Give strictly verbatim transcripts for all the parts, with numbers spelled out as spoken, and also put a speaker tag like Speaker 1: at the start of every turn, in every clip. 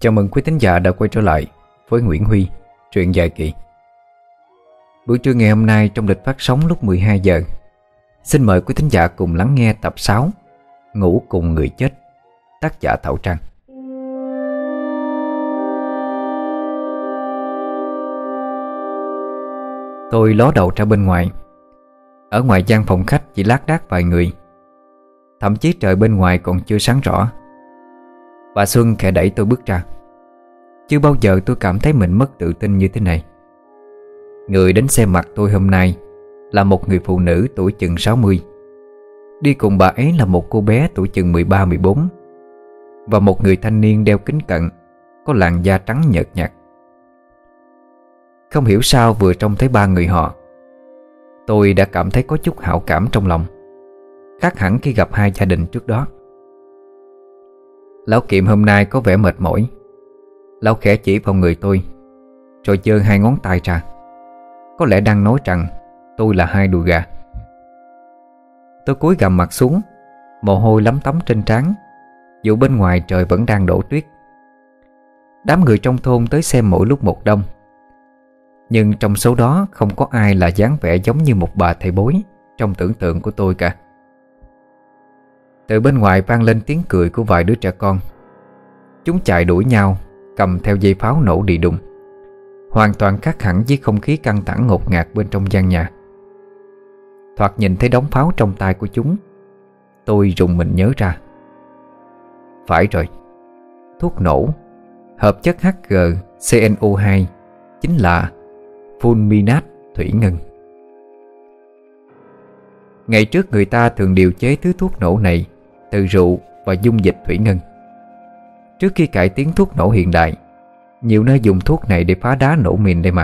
Speaker 1: Chào mừng quý thính giả đã quay trở lại với Nguyễn Huy, truyện dài kỳ. Buổi trưa ngày hôm nay trong lịch phát sóng lúc mười hai giờ, xin mời quý thính giả cùng lắng nghe tập sáu Ngủ cùng người chết, tác giả Thảo Trang. Tôi ló đầu ra bên ngoài. Ở ngoài gian phòng khách chỉ lác đác vài người. Thậm chí trời bên ngoài còn chưa sáng rõ. Bà Xuân khẽ đẩy tôi bước ra. Chưa bao giờ tôi cảm thấy mình mất tự tin như thế này. Người đến xem mặt tôi hôm nay là một người phụ nữ tuổi chừng sáu mươi. Đi cùng bà ấy là một cô bé tuổi chừng mười ba mười bốn và một người thanh niên đeo kính cận, có làn da trắng nhợt nhạt. Không hiểu sao vừa trông thấy ba người họ, tôi đã cảm thấy có chút hảo cảm trong lòng, khác hẳn khi gặp hai gia đình trước đó. Lão Kiệm hôm nay có vẻ mệt mỏi. Lão khẽ chỉ vào người tôi, rồi giơ hai ngón tay ra, có lẽ đang nói rằng tôi là hai đùi gà. Tôi cúi gằm mặt xuống, mồ hôi lấm tấm trên trán, dù bên ngoài trời vẫn đang đổ tuyết. Đám người trong thôn tới xem mỗi lúc một đông, nhưng trong số đó không có ai là dáng vẻ giống như một bà thầy bói trong tưởng tượng của tôi cả. Từ bên ngoài vang lên tiếng cười của vài đứa trẻ con. Chúng chạy đuổi nhau, cầm theo dây pháo nổ đi đùng, hoàn toàn khác hẳn với không khí căng thẳng ngột ngạt bên trong gian nhà. Thoạt nhìn thấy đống pháo trong tay của chúng, tôi rùng mình nhớ ra. Phải rồi, thuốc nổ, hợp chất hát giê xê en ô hai chính là fulminat thủy ngân. Ngày trước người ta thường điều chế thứ thuốc nổ này từ rượu và dung dịch thủy ngân. Trước khi cải tiến thuốc nổ hiện đại, nhiều nơi dùng thuốc này để phá đá nổ mìn đây mà.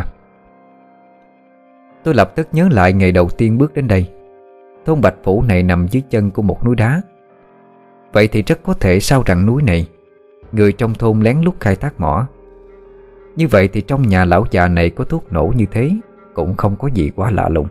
Speaker 1: Tôi lập tức nhớ lại ngày đầu tiên bước đến đây. Thôn Bạch Phủ này nằm dưới chân của một núi đá. Vậy thì rất có thể sau rặng núi này, người trong thôn lén lút khai thác mỏ. Như vậy thì trong nhà lão già này có thuốc nổ như thế cũng không có gì quá lạ lùng.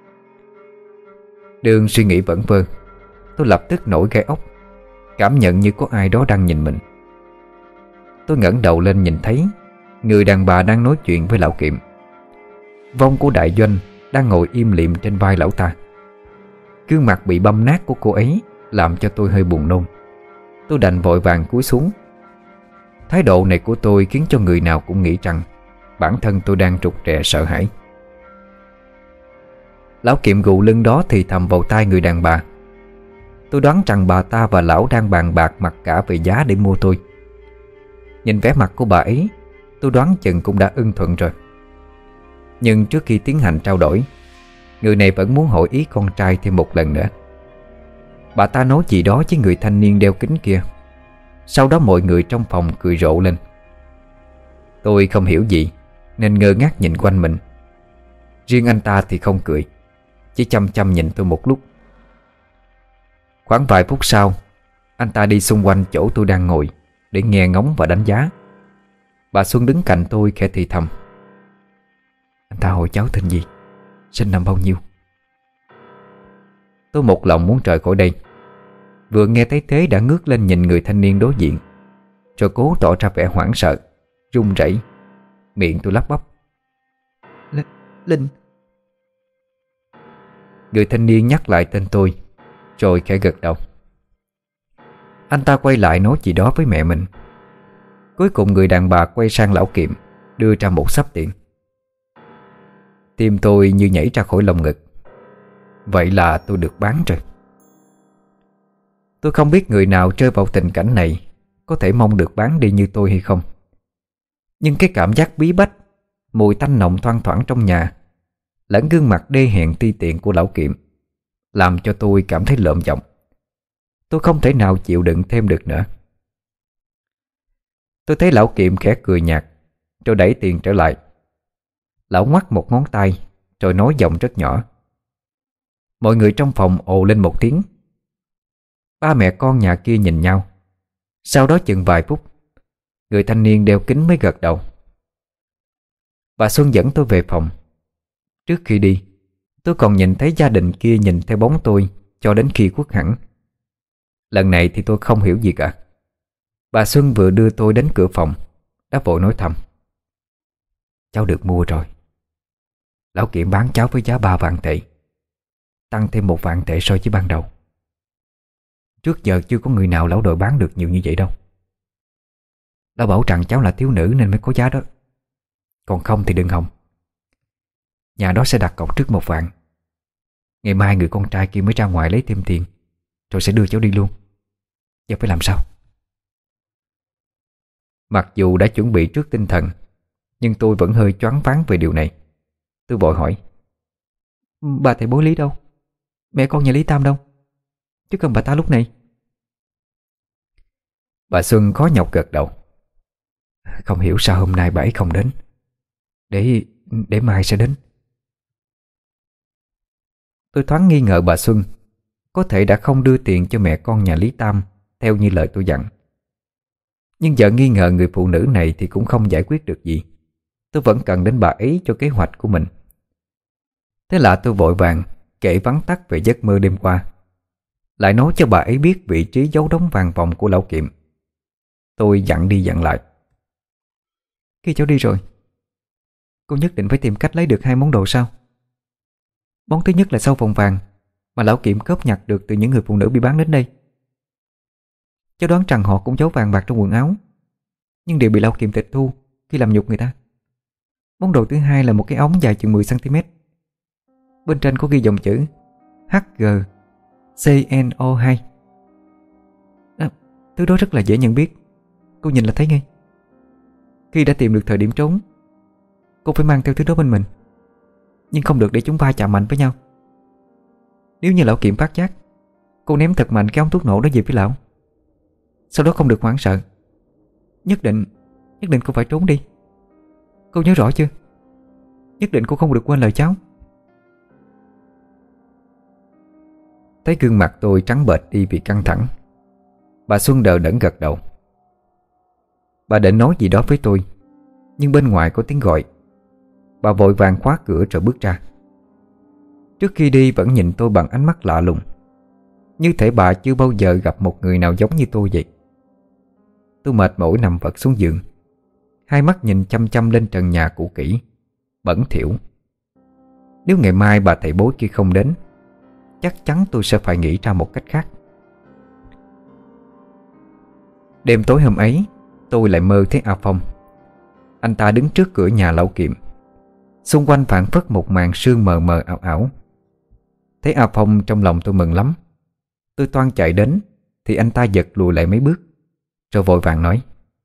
Speaker 1: Đường suy nghĩ vẩn vơ, tôi lập tức nổi gai ốc, cảm nhận như có ai đó đang nhìn mình. Tôi ngẩng đầu lên nhìn thấy người đàn bà đang nói chuyện với lão Kiệm. Vong của đại doanh đang ngồi im lìm trên vai lão ta. Gương mặt bị băm nát của cô ấy làm cho tôi hơi buồn nôn. Tôi đành vội vàng cúi xuống. Thái độ này của tôi khiến cho người nào cũng nghĩ rằng bản thân tôi đang trục trẹ sợ hãi. Lão Kiệm gù lưng đó thì thầm vào tai người đàn bà. Tôi đoán rằng bà ta và lão đang bàn bạc mặc cả về giá để mua tôi. Nhìn vẻ mặt của bà ấy, tôi đoán chừng cũng đã ưng thuận rồi. Nhưng trước khi tiến hành trao đổi, người này vẫn muốn hỏi ý con trai thêm một lần nữa. Bà ta nói gì đó với người thanh niên đeo kính kia. Sau đó mọi người trong phòng cười rộ lên. Tôi không hiểu gì nên ngơ ngác nhìn quanh mình. Riêng anh ta thì không cười, chỉ chăm chăm nhìn tôi một lúc. Khoảng vài phút sau, anh ta đi xung quanh chỗ tôi đang ngồi để nghe ngóng và đánh giá. Bà Xuân đứng cạnh tôi khẽ thì thầm. Anh ta hỏi cháu tên gì, sinh năm bao nhiêu? Tôi một lòng muốn rời khỏi đây. Vừa nghe thấy thế đã ngước lên nhìn người thanh niên đối diện, rồi cố tỏ ra vẻ hoảng sợ, run rẩy. Miệng tôi lắp bắp. L- Linh. Người thanh niên nhắc lại tên tôi, rồi khẽ gật đầu. Anh ta quay lại nói gì đó với mẹ mình. Cuối cùng người đàn bà quay sang lão Kiệm, đưa ra một xấp tiền. Tim tôi như nhảy ra khỏi lồng ngực. Vậy là tôi được bán rồi. Tôi không biết người nào rơi vào tình cảnh này có thể mong được bán đi như tôi hay không. Nhưng cái cảm giác bí bách, mùi tanh nồng thoang thoảng trong nhà, lẫn gương mặt đê hèn ti tiện của lão Kiệm làm cho tôi cảm thấy lợm giọng. Tôi không thể nào chịu đựng thêm được nữa. Tôi thấy lão Kiệm khẽ cười nhạt, rồi đẩy tiền trở lại. Lão ngoắc một ngón tay, rồi nói giọng rất nhỏ. Mọi người trong phòng ồ lên một tiếng. Ba mẹ con nhà kia nhìn nhau. Sau đó chừng vài phút, người thanh niên đeo kính mới gật đầu. Bà Xuân dẫn tôi về phòng. Trước khi đi, tôi còn nhìn thấy gia đình kia nhìn theo bóng tôi cho đến khi khuất hẳn. Lần này thì tôi không hiểu gì cả. Bà Xuân vừa đưa tôi đến cửa phòng, đã vội nói thầm: cháu được mua rồi. Lão Kiệm bán cháu với giá ba vạn tệ, tăng thêm một vạn tệ so với ban đầu. Trước giờ chưa có người nào lão đội bán được nhiều như vậy đâu. Lão bảo rằng cháu là thiếu nữ nên mới có giá đó, còn không thì đừng hòng. Nhà đó sẽ đặt cọc trước một vạn. Ngày mai người con trai kia mới ra ngoài lấy thêm tiền, rồi sẽ đưa cháu đi luôn. Giờ phải làm sao? Mặc dù đã chuẩn bị trước tinh thần, nhưng tôi vẫn hơi choáng váng về điều này. Tôi vội hỏi: bà thầy bối Lý đâu? Mẹ con nhà Lý Tam đâu? Chứ cần bà ta lúc này. Bà Xuân khó nhọc gật đầu: không hiểu sao hôm nay bà ấy không đến. Để để mai sẽ đến. Tôi thoáng nghi ngờ bà Xuân có thể đã không đưa tiền cho mẹ con nhà Lý Tam theo như lời tôi dặn. Nhưng giờ nghi ngờ người phụ nữ này thì cũng không giải quyết được gì. Tôi vẫn cần đến bà ấy cho kế hoạch của mình. Thế là tôi vội vàng kể vắn tắt về giấc mơ đêm qua, lại nói cho bà ấy biết vị trí giấu đống vàng vòng của lão Kiệm. Tôi dặn đi dặn lại: khi cháu đi rồi, cô nhất định phải tìm cách lấy được hai món đồ sau. Món thứ nhất là sâu vòng vàng mà lão Kiệm cướp nhặt được từ những người phụ nữ bị bán đến đây. Cháu đoán rằng họ cũng giấu vàng bạc trong quần áo, nhưng đều bị lão Kiệm tịch thu khi làm nhục người ta. Món đồ thứ hai là một cái ống dài chừng mười xăng-ti-mét. Bên trên có ghi dòng chữ hát giê xê en o hai. à, Thứ đó rất là dễ nhận biết. Cô nhìn là thấy ngay. Khi đã tìm được thời điểm trốn, cô phải mang theo thứ đó bên mình, nhưng không được để chúng va chạm mạnh với nhau. Nếu như lão Kiệm phát giác, cô ném thật mạnh cái ống thuốc nổ đó về phía lão. Sau đó không được hoảng sợ. Nhất định Nhất định cô phải trốn đi. Cô nhớ rõ chưa? Nhất định cô không được quên lời cháu. Thấy gương mặt tôi trắng bệch đi vì căng thẳng, bà Xuân đờ đẫn gật đầu. Bà định nói gì đó với tôi, nhưng bên ngoài có tiếng gọi. Bà vội vàng khóa cửa rồi bước ra. Trước khi đi vẫn nhìn tôi bằng ánh mắt lạ lùng, như thể bà chưa bao giờ gặp một người nào giống như tôi vậy. Tôi mệt mỏi nằm vật xuống giường, hai mắt nhìn chăm chăm lên trần nhà cũ kỹ, bẩn thỉu. Nếu ngày mai bà thầy bói kia không đến, chắc chắn tôi sẽ phải nghĩ ra một cách khác. Đêm tối hôm ấy, tôi lại mơ thấy A Phong. Anh ta đứng trước cửa nhà lão Kiệm. Xung quanh phảng phất một màn sương mờ mờ ảo ảo. Thấy A Phong trong lòng tôi mừng lắm. Tôi toan chạy đến thì anh ta giật lùi lại mấy bước, rồi vội vàng nói: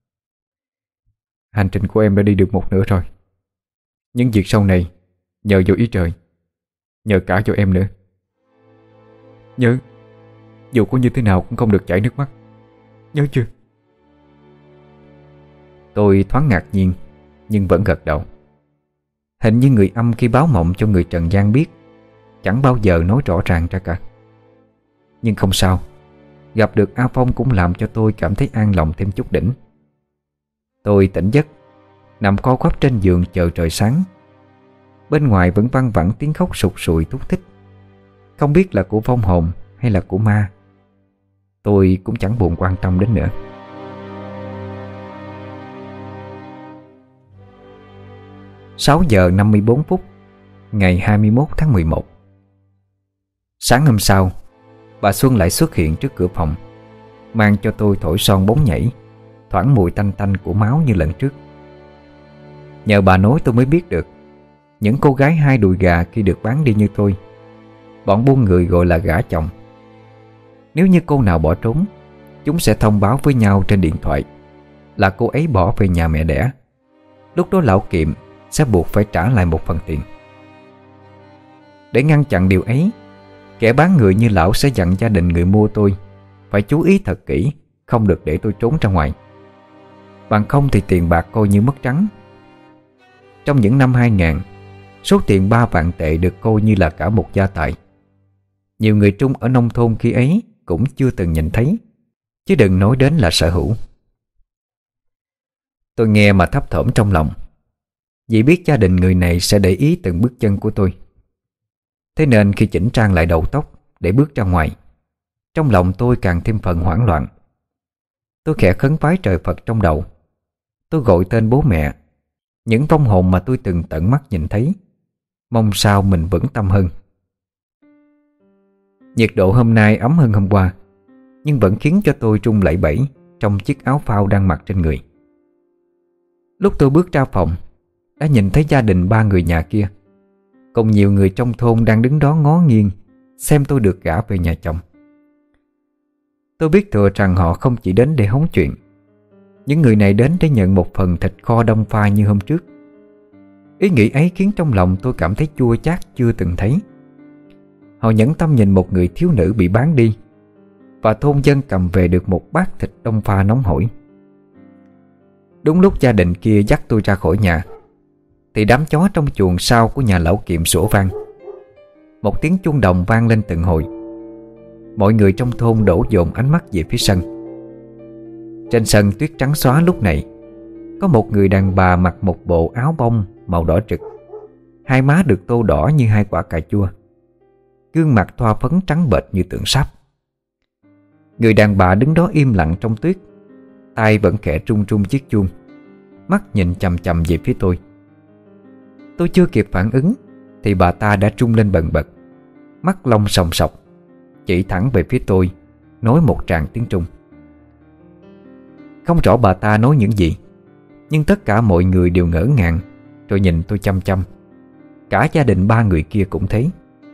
Speaker 1: hành trình của em đã đi được một nửa rồi. Những việc sau này nhờ vô ý trời, nhờ cả cho em nữa. Nhớ, dù có như thế nào cũng không được chảy nước mắt. Nhớ chưa? Tôi thoáng ngạc nhiên, nhưng vẫn gật đầu. Hình như người âm khi báo mộng cho người trần gian biết chẳng bao giờ nói rõ ràng ra cả. Nhưng không sao, gặp được A Phong cũng làm cho tôi cảm thấy an lòng thêm chút đỉnh. Tôi tỉnh giấc, nằm co quắp trên giường chờ trời sáng. Bên ngoài vẫn văng vẳng tiếng khóc sụt sùi thúc thích, không biết là của vong hồn hay là của ma. Tôi cũng chẳng buồn quan tâm đến nữa. Sáu giờ năm mươi bốn phút ngày hai mươi mốt tháng mười một. Sáng hôm sau, bà Xuân lại xuất hiện trước cửa phòng, mang cho tôi thổi son bóng nhảy, thoảng mùi tanh tanh của máu như lần trước. Nhờ bà nói tôi mới biết được, những cô gái hai đùi gà khi được bán đi như tôi, bọn buôn người gọi là gả chồng. Nếu như cô nào bỏ trốn, chúng sẽ thông báo với nhau trên điện thoại là cô ấy bỏ về nhà mẹ đẻ. Lúc đó lão Kiệm sẽ buộc phải trả lại một phần tiền. Để ngăn chặn điều ấy, kẻ bán người như lão sẽ dặn gia đình người mua tôi phải chú ý thật kỹ, không được để tôi trốn ra ngoài. Bằng không thì tiền bạc coi như mất trắng. Trong những năm hai nghìn, số tiền ba vạn tệ được coi như là cả một gia tài. Nhiều người Trung ở nông thôn khi ấy cũng chưa từng nhìn thấy, chứ đừng nói đến là sở hữu. Tôi nghe mà thấp thỏm trong lòng, vì biết gia đình người này sẽ để ý từng bước chân của tôi. Thế nên khi chỉnh trang lại đầu tóc để bước ra ngoài, trong lòng tôi càng thêm phần hoảng loạn. Tôi khẽ khấn vái trời Phật trong đầu. tôi gọi tên bố mẹ, những vong hồn mà tôi từng tận mắt nhìn thấy, mong sao mình vững tâm hơn. Nhiệt độ hôm nay ấm hơn hôm qua, nhưng vẫn khiến cho tôi run lẩy bẩy trong chiếc áo phao đang mặc trên người. Lúc tôi bước ra phòng, đã nhìn thấy gia đình ba người nhà kia, cùng nhiều người trong thôn đang đứng đó ngó nghiêng xem tôi được gả về nhà chồng. Tôi biết thừa rằng họ không chỉ đến để hóng chuyện. Những người này đến để nhận một phần thịt kho đông pha như hôm trước. Ý nghĩ ấy khiến trong lòng tôi cảm thấy chua chát chưa từng thấy. Họ nhẫn tâm nhìn một người thiếu nữ bị bán đi, và thôn dân cầm về được một bát thịt đông pha nóng hổi. Đúng lúc gia đình kia dắt tôi ra khỏi nhà, thì đám chó trong chuồng sau của nhà lão Kiệm sủa vang. Một tiếng chuông đồng vang lên từng hồi. Mọi người trong thôn đổ dồn ánh mắt về phía sân. Trên sân tuyết trắng xóa lúc này, có một người đàn bà mặc một bộ áo bông màu đỏ rực, hai má được tô đỏ như hai quả cà chua, gương mặt thoa phấn trắng bệch như tượng sáp. Người đàn bà đứng đó im lặng trong tuyết, tay vẫn khẽ rung rung chiếc chuông, mắt nhìn chằm chằm về phía tôi. Tôi chưa kịp phản ứng thì bà ta đã rung lên bần bật, mắt long sòng sọc, chỉ thẳng về phía tôi, nói một tràng tiếng Trung. Không rõ bà ta nói những gì, nhưng tất cả mọi người đều ngỡ ngàng rồi nhìn tôi chăm chăm. Cả gia đình ba người kia cũng thế.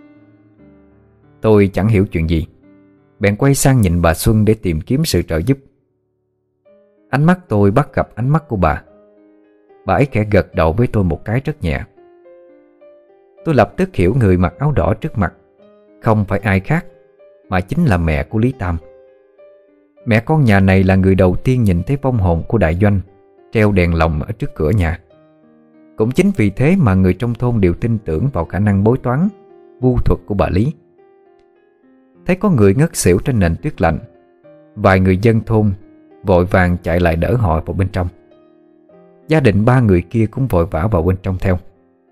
Speaker 1: Tôi chẳng hiểu chuyện gì, bèn quay sang nhìn bà Xuân để tìm kiếm sự trợ giúp. Ánh mắt tôi bắt gặp ánh mắt của bà. Bà ấy khẽ gật đầu với tôi một cái rất nhẹ. Tôi lập tức hiểu người mặc áo đỏ trước mặt không phải ai khác, mà chính là mẹ của Lý Tam. Mẹ con nhà này là người đầu tiên nhìn thấy vong hồn của đại doanh treo đèn lồng ở trước cửa nhà. Cũng chính vì thế mà người trong thôn đều tin tưởng vào khả năng bói toán, vu thuật của bà Lý. Thấy có người ngất xỉu trên nền tuyết lạnh, vài người dân thôn vội vàng chạy lại đỡ họ vào bên trong. Gia đình ba người kia cũng vội vã vào bên trong theo.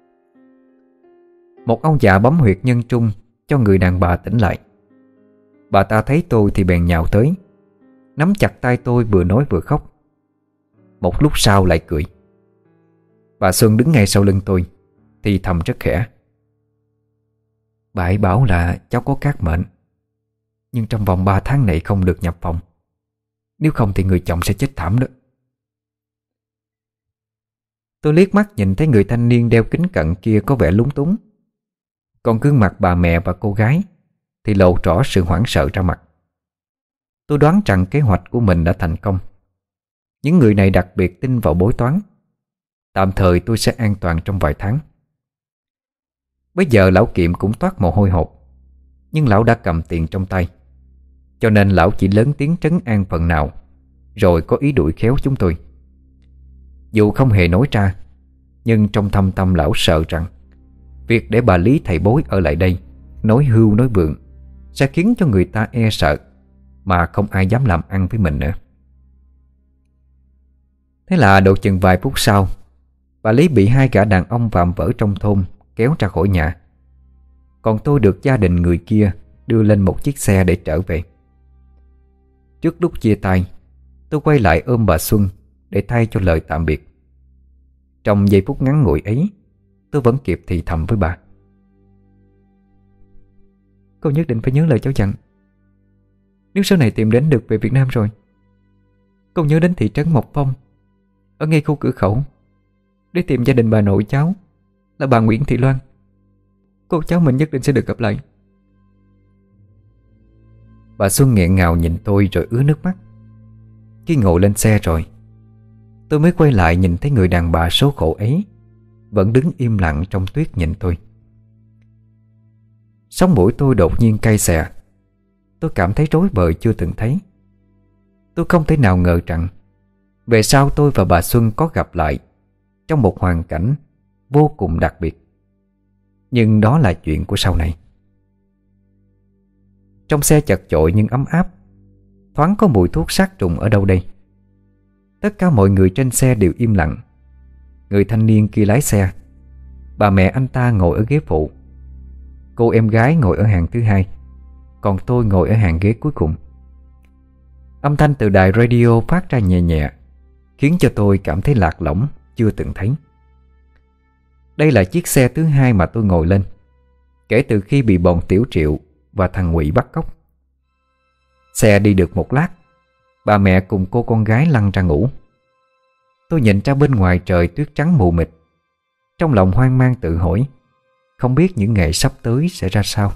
Speaker 1: Một ông già bấm huyệt nhân trung cho người đàn bà tỉnh lại. Bà ta thấy tôi thì bèn nhào tới, nắm chặt tay tôi vừa nói vừa khóc. Một lúc sau lại cười. Bà Xuân đứng ngay sau lưng tôi thì thầm rất khẽ: Bà ấy bảo là cháu có cát mệnh, nhưng trong vòng ba tháng này không được nhập phòng, nếu không thì người chồng sẽ chết thảm đó. Tôi liếc mắt nhìn thấy người thanh niên đeo kính cận kia có vẻ lúng túng, còn gương mặt bà mẹ và cô gái thì lộ rõ sự hoảng sợ ra mặt. Tôi đoán rằng kế hoạch của mình đã thành công. Những người này đặc biệt tin vào bói toán. Tạm thời tôi sẽ an toàn trong vài tháng. Bây giờ lão Kiệm cũng toát mồ hôi hột, nhưng lão đã cầm tiền trong tay, cho nên lão chỉ lớn tiếng trấn an phần nào, rồi có ý đuổi khéo chúng tôi. Dù không hề nói ra, nhưng trong thâm tâm lão sợ rằng việc để bà Lý thầy bói ở lại đây nói hưu nói vượng sẽ khiến cho người ta e sợ, mà không ai dám làm ăn với mình nữa. Thế là độ chừng vài phút sau, bà Lý bị hai gã đàn ông vạm vỡ trong thôn kéo ra khỏi nhà, còn tôi được gia đình người kia đưa lên một chiếc xe để trở về. Trước lúc chia tay, tôi quay lại ôm bà Xuân để thay cho lời tạm biệt. Trong giây phút ngắn ngủi ấy, tôi vẫn kịp thì thầm với bà: Cô nhất định phải nhớ lời cháu dặn. Nếu sau này tìm đến được về Việt Nam rồi, cô nhớ đến thị trấn Mộc Phong ở ngay khu cửa khẩu để tìm gia đình bà nội cháu là bà Nguyễn Thị Loan. Cô cháu mình nhất định sẽ được gặp lại. Bà Xuân nghẹn ngào nhìn tôi rồi ứa nước mắt. Khi ngồi lên xe rồi, tôi mới quay lại nhìn thấy người đàn bà số khổ ấy vẫn đứng im lặng trong tuyết nhìn tôi. Sống mũi tôi đột nhiên cay xè. Tôi cảm thấy rối bời chưa từng thấy. Tôi không thể nào ngờ rằng về sau tôi và bà Xuân có gặp lại trong một hoàn cảnh vô cùng đặc biệt. Nhưng đó là chuyện của sau này. Trong xe chật chội nhưng ấm áp, thoáng có mùi thuốc sát trùng ở đâu đây. Tất cả mọi người trên xe đều im lặng. Người thanh niên kia lái xe, bà mẹ anh ta ngồi ở ghế phụ, cô em gái ngồi ở hàng thứ hai, còn tôi ngồi ở hàng ghế cuối cùng. Âm thanh từ đài radio phát ra nhẹ nhẹ, khiến cho tôi cảm thấy lạc lõng chưa từng thấy. Đây là chiếc xe thứ hai mà tôi ngồi lên kể từ khi bị bọn Tiểu Triệu và thằng Ngụy bắt cóc. Xe đi được một lát, bà mẹ cùng cô con gái lăn ra ngủ. Tôi nhìn ra bên ngoài trời tuyết trắng mù mịt, trong lòng hoang mang tự hỏi không biết những ngày sắp tới sẽ ra sao.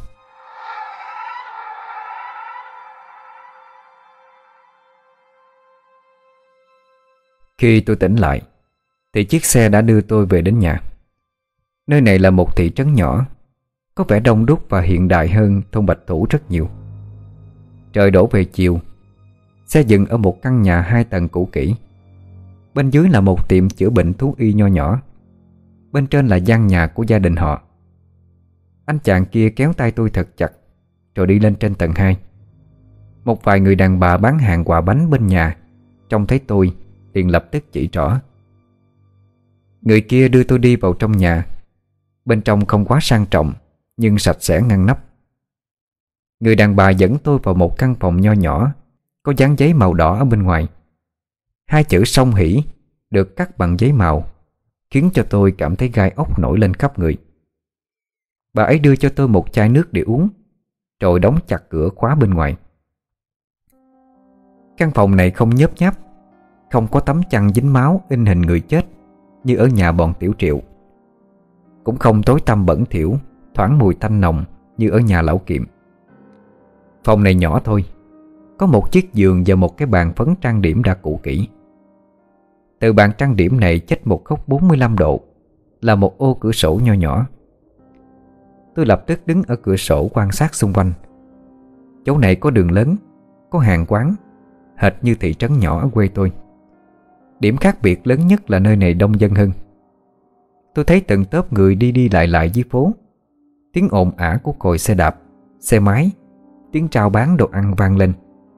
Speaker 1: Khi tôi tỉnh lại thì chiếc xe đã đưa tôi về đến nhà. Nơi này là một thị trấn nhỏ, có vẻ đông đúc và hiện đại hơn thôn Bạch Thủ rất nhiều. Trời đổ về chiều. Xe dừng ở một căn nhà hai tầng cũ kỹ. Bên dưới là một tiệm chữa bệnh thú y nho nhỏ. Bên trên là gian nhà của gia đình họ. Anh chàng kia kéo tay tôi thật chặt rồi đi lên trên tầng hai. Một vài người đàn bà bán hàng quà bánh bên nhà trông thấy tôi liền lập tức chỉ trỏ. Người kia đưa tôi đi vào trong nhà. Bên trong không quá sang trọng nhưng sạch sẽ ngăn nắp. Người đàn bà dẫn tôi vào một căn phòng nho nhỏ có dán giấy màu đỏ ở bên ngoài. Hai chữ Song Hỷ được cắt bằng giấy màu khiến cho tôi cảm thấy gai ốc nổi lên khắp người. Bà ấy đưa cho tôi một chai nước để uống rồi đóng chặt cửa khóa bên ngoài. Căn phòng này không nhớp nháp, không có tấm chăn dính máu in hình người chết như ở nhà bọn Tiểu Triệu, cũng không tối tăm bẩn thỉu thoảng mùi tanh nồng như ở nhà lão Kiệm. Phòng này nhỏ thôi, có một chiếc giường và một cái bàn phấn trang điểm đã cũ kỹ. Từ bàn trang điểm này chếch một góc bốn mươi lăm độ là một ô cửa sổ nho nhỏ. Tôi lập tức đứng ở cửa sổ quan sát xung quanh. Chỗ này có đường lớn, có hàng quán, hệt như thị trấn nhỏ ở quê tôi. Điểm khác biệt lớn nhất là nơi này đông dân hơn. Tôi thấy từng tốp người đi đi lại lại dưới phố. Tiếng ồn ả của còi xe đạp, xe máy, tiếng chào bán đồ ăn vang lên.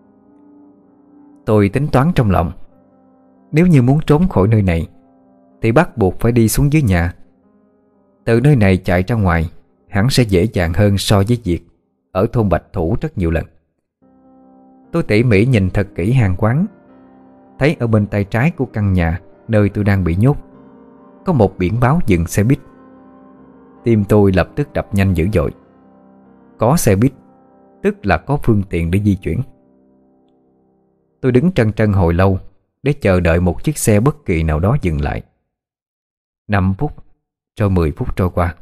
Speaker 1: Tôi tính toán trong lòng, nếu như muốn trốn khỏi nơi này thì bắt buộc phải đi xuống dưới nhà. Từ nơi này chạy ra ngoài hẳn sẽ dễ dàng hơn so với việc ở thôn Bạch Thủ rất nhiều lần. Tôi tỉ mỉ nhìn thật kỹ hàng quán, thấy ở bên tay trái của căn nhà nơi tôi đang bị nhốt có một biển báo dừng xe buýt. Tim tôi lập tức đập nhanh dữ dội. Có xe buýt tức là có phương tiện để di chuyển. Tôi đứng trân trân hồi lâu để chờ đợi một chiếc xe bất kỳ nào đó dừng lại. Năm phút rồi mười phút trôi qua.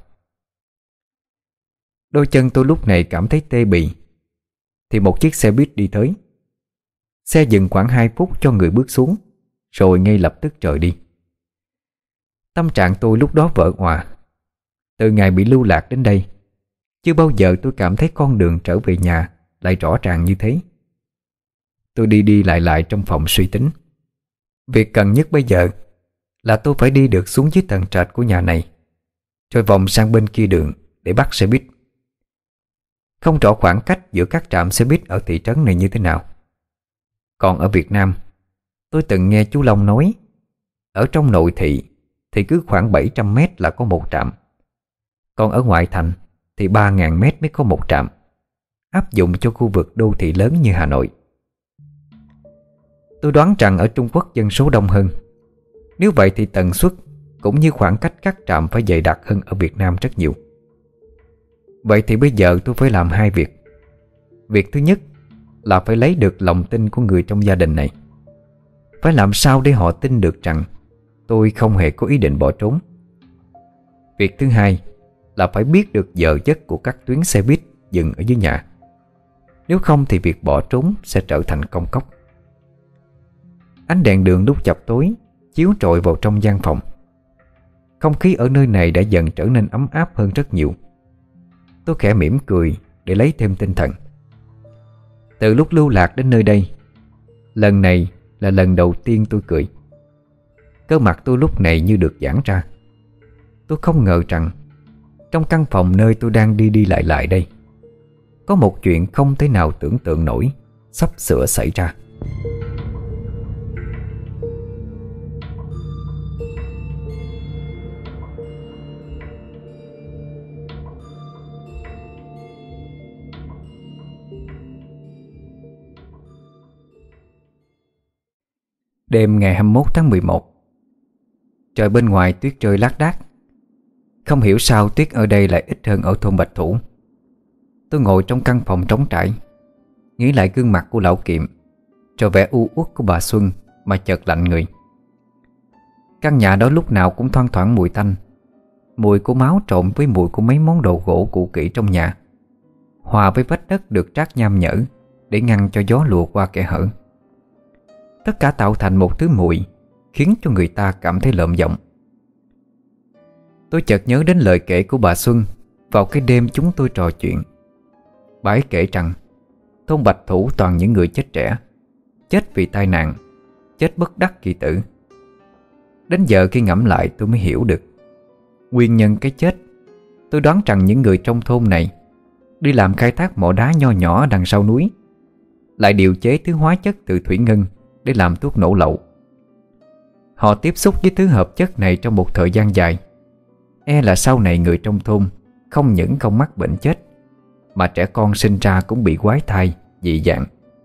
Speaker 1: Đôi chân tôi lúc này cảm thấy tê bì thì một chiếc xe buýt đi tới. Xe dừng khoảng hai phút cho người bước xuống rồi ngay lập tức rời đi. Tâm trạng tôi lúc đó vỡ òa. Từ ngày bị lưu lạc đến đây, chưa bao giờ tôi cảm thấy con đường trở về nhà lại rõ ràng như thế. Tôi đi đi lại lại trong phòng suy tính. Việc cần nhất bây giờ là tôi phải đi được xuống dưới tầng trệt của nhà này, rồi vòng sang bên kia đường để bắt xe buýt. Không rõ khoảng cách giữa các trạm xe buýt ở thị trấn này như thế nào. Còn ở Việt Nam, tôi từng nghe chú Long nói ở trong nội thị thì cứ khoảng bảy trăm mét là có một trạm, còn ở ngoại thành thì ba nghìn mét mới có một trạm, áp dụng cho khu vực đô thị lớn như Hà Nội. Tôi đoán rằng ở Trung Quốc dân số đông hơn. Nếu vậy thì tần suất cũng như khoảng cách các trạm phải dày đặc hơn ở Việt Nam rất nhiều. Vậy thì bây giờ tôi phải làm hai việc. Việc thứ nhất là phải lấy được lòng tin của người trong gia đình này. Phải làm sao để họ tin được rằng tôi không hề có ý định bỏ trốn. Việc thứ hai là phải biết được giờ giấc của các tuyến xe buýt dừng ở dưới nhà. Nếu không thì việc bỏ trốn sẽ trở thành công cốc. Ánh đèn đường lúc chập tối chiếu rọi vào trong gian phòng. Không khí ở nơi này đã dần trở nên ấm áp hơn rất nhiều. Tôi khẽ mỉm cười để lấy thêm tinh thần. Từ lúc lưu lạc đến nơi đây, lần này là lần đầu tiên tôi cười. Cơ mặt tôi lúc này như được giãn ra. Tôi không ngờ rằng trong căn phòng nơi tôi đang đi đi lại lại đây có một chuyện không thể nào tưởng tượng nổi sắp sửa xảy ra. Đêm ngày hai mươi mốt tháng mười một, trời bên ngoài tuyết rơi lác đác. Không hiểu sao tuyết ở đây lại ít hơn ở thôn Bạch Thủ. Tôi ngồi trong căn phòng trống trải, nghĩ lại gương mặt của lão Kiệm, rồi vẻ u uất của bà Xuân mà chợt lạnh người. Căn nhà đó lúc nào cũng thoang thoảng mùi tanh, mùi của máu trộn với mùi của mấy món đồ gỗ cũ kỹ trong nhà, hòa với vách đất được trát nham nhở để ngăn cho gió lùa qua kẽ hở. Tất cả tạo thành một thứ mùi khiến cho người ta cảm thấy lợm giọng. Tôi chợt nhớ đến lời kể của bà Xuân vào cái đêm chúng tôi trò chuyện. Bà ấy kể rằng thôn Bạch Thủ toàn những người chết trẻ, chết vì tai nạn, chết bất đắc kỳ tử. Đến giờ khi ngẫm lại tôi mới hiểu được nguyên nhân cái chết. Tôi đoán rằng những người trong thôn này đi làm khai thác mỏ đá nho nhỏ đằng sau núi, lại điều chế thứ hóa chất từ thủy ngân để làm thuốc nổ lậu. Họ tiếp xúc với thứ hợp chất này trong một thời gian dài, e là sau này người trong thôn không những không mắc bệnh chết, mà trẻ con sinh ra cũng bị quái thai, dị dạng.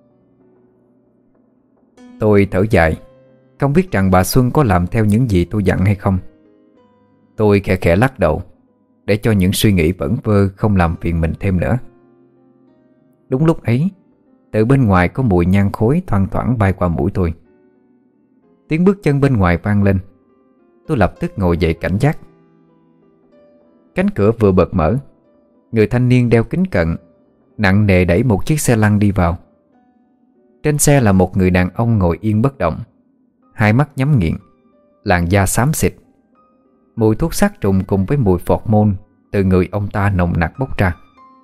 Speaker 1: Tôi thở dài, không biết rằng bà Xuân có làm theo những gì tôi dặn hay không. Tôi khẽ khẽ lắc đầu để cho những suy nghĩ vẩn vơ không làm phiền mình thêm nữa. Đúng lúc ấy, từ bên ngoài có mùi nhang khói thoang thoảng bay qua mũi tôi. Tiếng bước chân bên ngoài vang lên. Tôi lập tức ngồi dậy cảnh giác. Cánh cửa vừa bật mở, người thanh niên đeo kính cận nặng nề đẩy một chiếc xe lăn đi vào. Trên xe là một người đàn ông ngồi yên bất động, hai mắt nhắm nghiền, làn da xám xịt. Mùi thuốc sát trùng cùng với mùi phọt môn từ người ông ta nồng nặc bốc ra.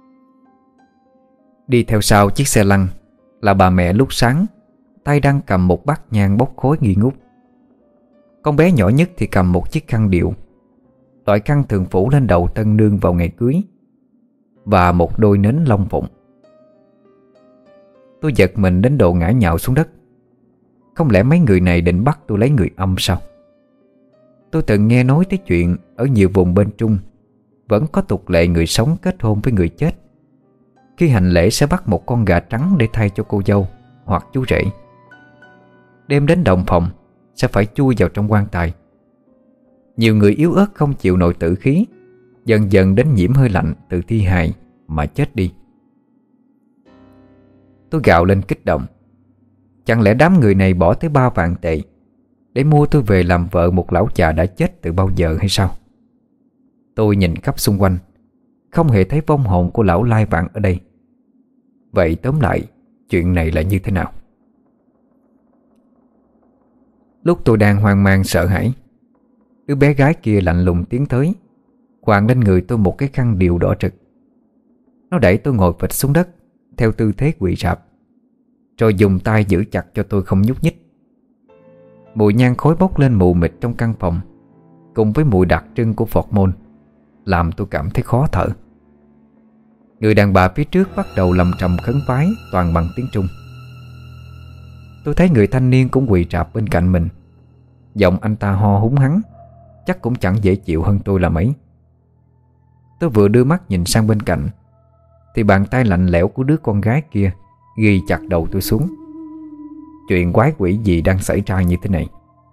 Speaker 1: Đi theo sau chiếc xe lăn là bà mẹ lúc sáng, tay đang cầm một bát nhang bốc khói nghi ngút. Con bé nhỏ nhất thì cầm một chiếc khăn điệu, loại khăn thường phủ lên đầu tân nương vào ngày cưới, và một đôi nến long phụng. Tôi giật mình đến độ ngã nhào xuống đất. Không lẽ mấy người này định bắt tôi lấy người âm sao? Tôi từng nghe nói tới chuyện ở nhiều vùng bên Trung vẫn có tục lệ người sống kết hôn với người chết. Khi hành lễ sẽ bắt một con gà trắng để thay cho cô dâu hoặc chú rể. Đem đến động phòng sẽ phải chui vào trong quan tài. Nhiều người yếu ớt không chịu nổi tử khí, dần dần đến nhiễm hơi lạnh từ thi hài mà chết đi. Tôi gào lên kích động. Chẳng lẽ đám người này bỏ tới ba vạn tệ để mua tôi về làm vợ một lão già đã chết từ bao giờ hay sao? Tôi nhìn khắp xung quanh, không hề thấy vong hồn của lão lai vạn ở đây. Vậy tóm lại, chuyện này là như thế nào? Lúc tôi đang hoang mang sợ hãi, đứa bé gái kia lạnh lùng tiến tới, quàng lên người tôi một cái khăn điều đỏ rực. Nó đẩy tôi ngồi phịch xuống đất theo tư thế quỳ rạp, rồi dùng tay giữ chặt cho tôi không nhúc nhích. Mùi nhang khói bốc lên mù mịt trong căn phòng, cùng với mùi đặc trưng của phọt môn, làm tôi cảm thấy khó thở. Người đàn bà phía trước bắt đầu lầm trầm khấn vái toàn bằng tiếng Trung. Tôi thấy người thanh niên cũng quỳ rạp bên cạnh mình. Giọng anh ta ho húng hắng, chắc cũng chẳng dễ chịu hơn tôi là mấy. Tôi vừa đưa mắt nhìn sang bên cạnh thì bàn tay lạnh lẽo của đứa con gái kia ghi chặt đầu tôi xuống. Chuyện quái quỷ gì đang xảy ra như thế này?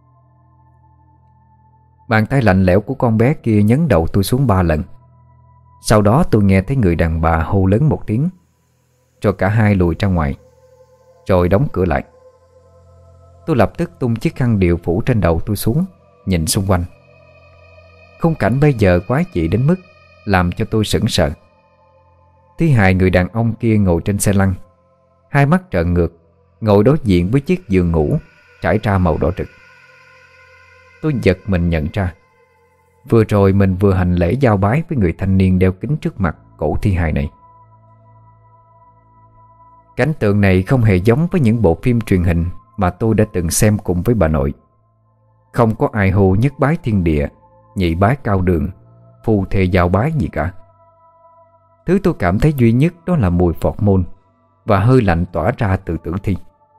Speaker 1: Bàn tay lạnh lẽo của con bé kia nhấn đầu tôi xuống ba lần. Sau đó tôi nghe thấy người đàn bà hô lớn một tiếng, rồi cả hai lùi ra ngoài, rồi đóng cửa lại. Tôi lập tức tung chiếc khăn điệu phủ trên đầu tôi xuống, nhìn xung quanh. Khung cảnh bây giờ quái dị đến mức làm cho tôi sững sờ. Thi hài người đàn ông kia ngồi trên xe lăn, hai mắt trợn ngược, ngồi đối diện với chiếc giường ngủ trải ra màu đỏ rực. Tôi giật mình nhận ra vừa rồi mình vừa hành lễ giao bái với người thanh niên đeo kính trước mặt cổ thi hài này. Cảnh tượng này không hề giống với những bộ phim truyền hình mà tôi đã từng xem cùng với bà nội. Không có ai hô nhất bái thiên địa, nhị bái cao đường, phu thề giao bái gì cả. Thứ tôi cảm thấy duy nhất đó là mùi phọt môn và hơi lạnh tỏa ra từ tử thi.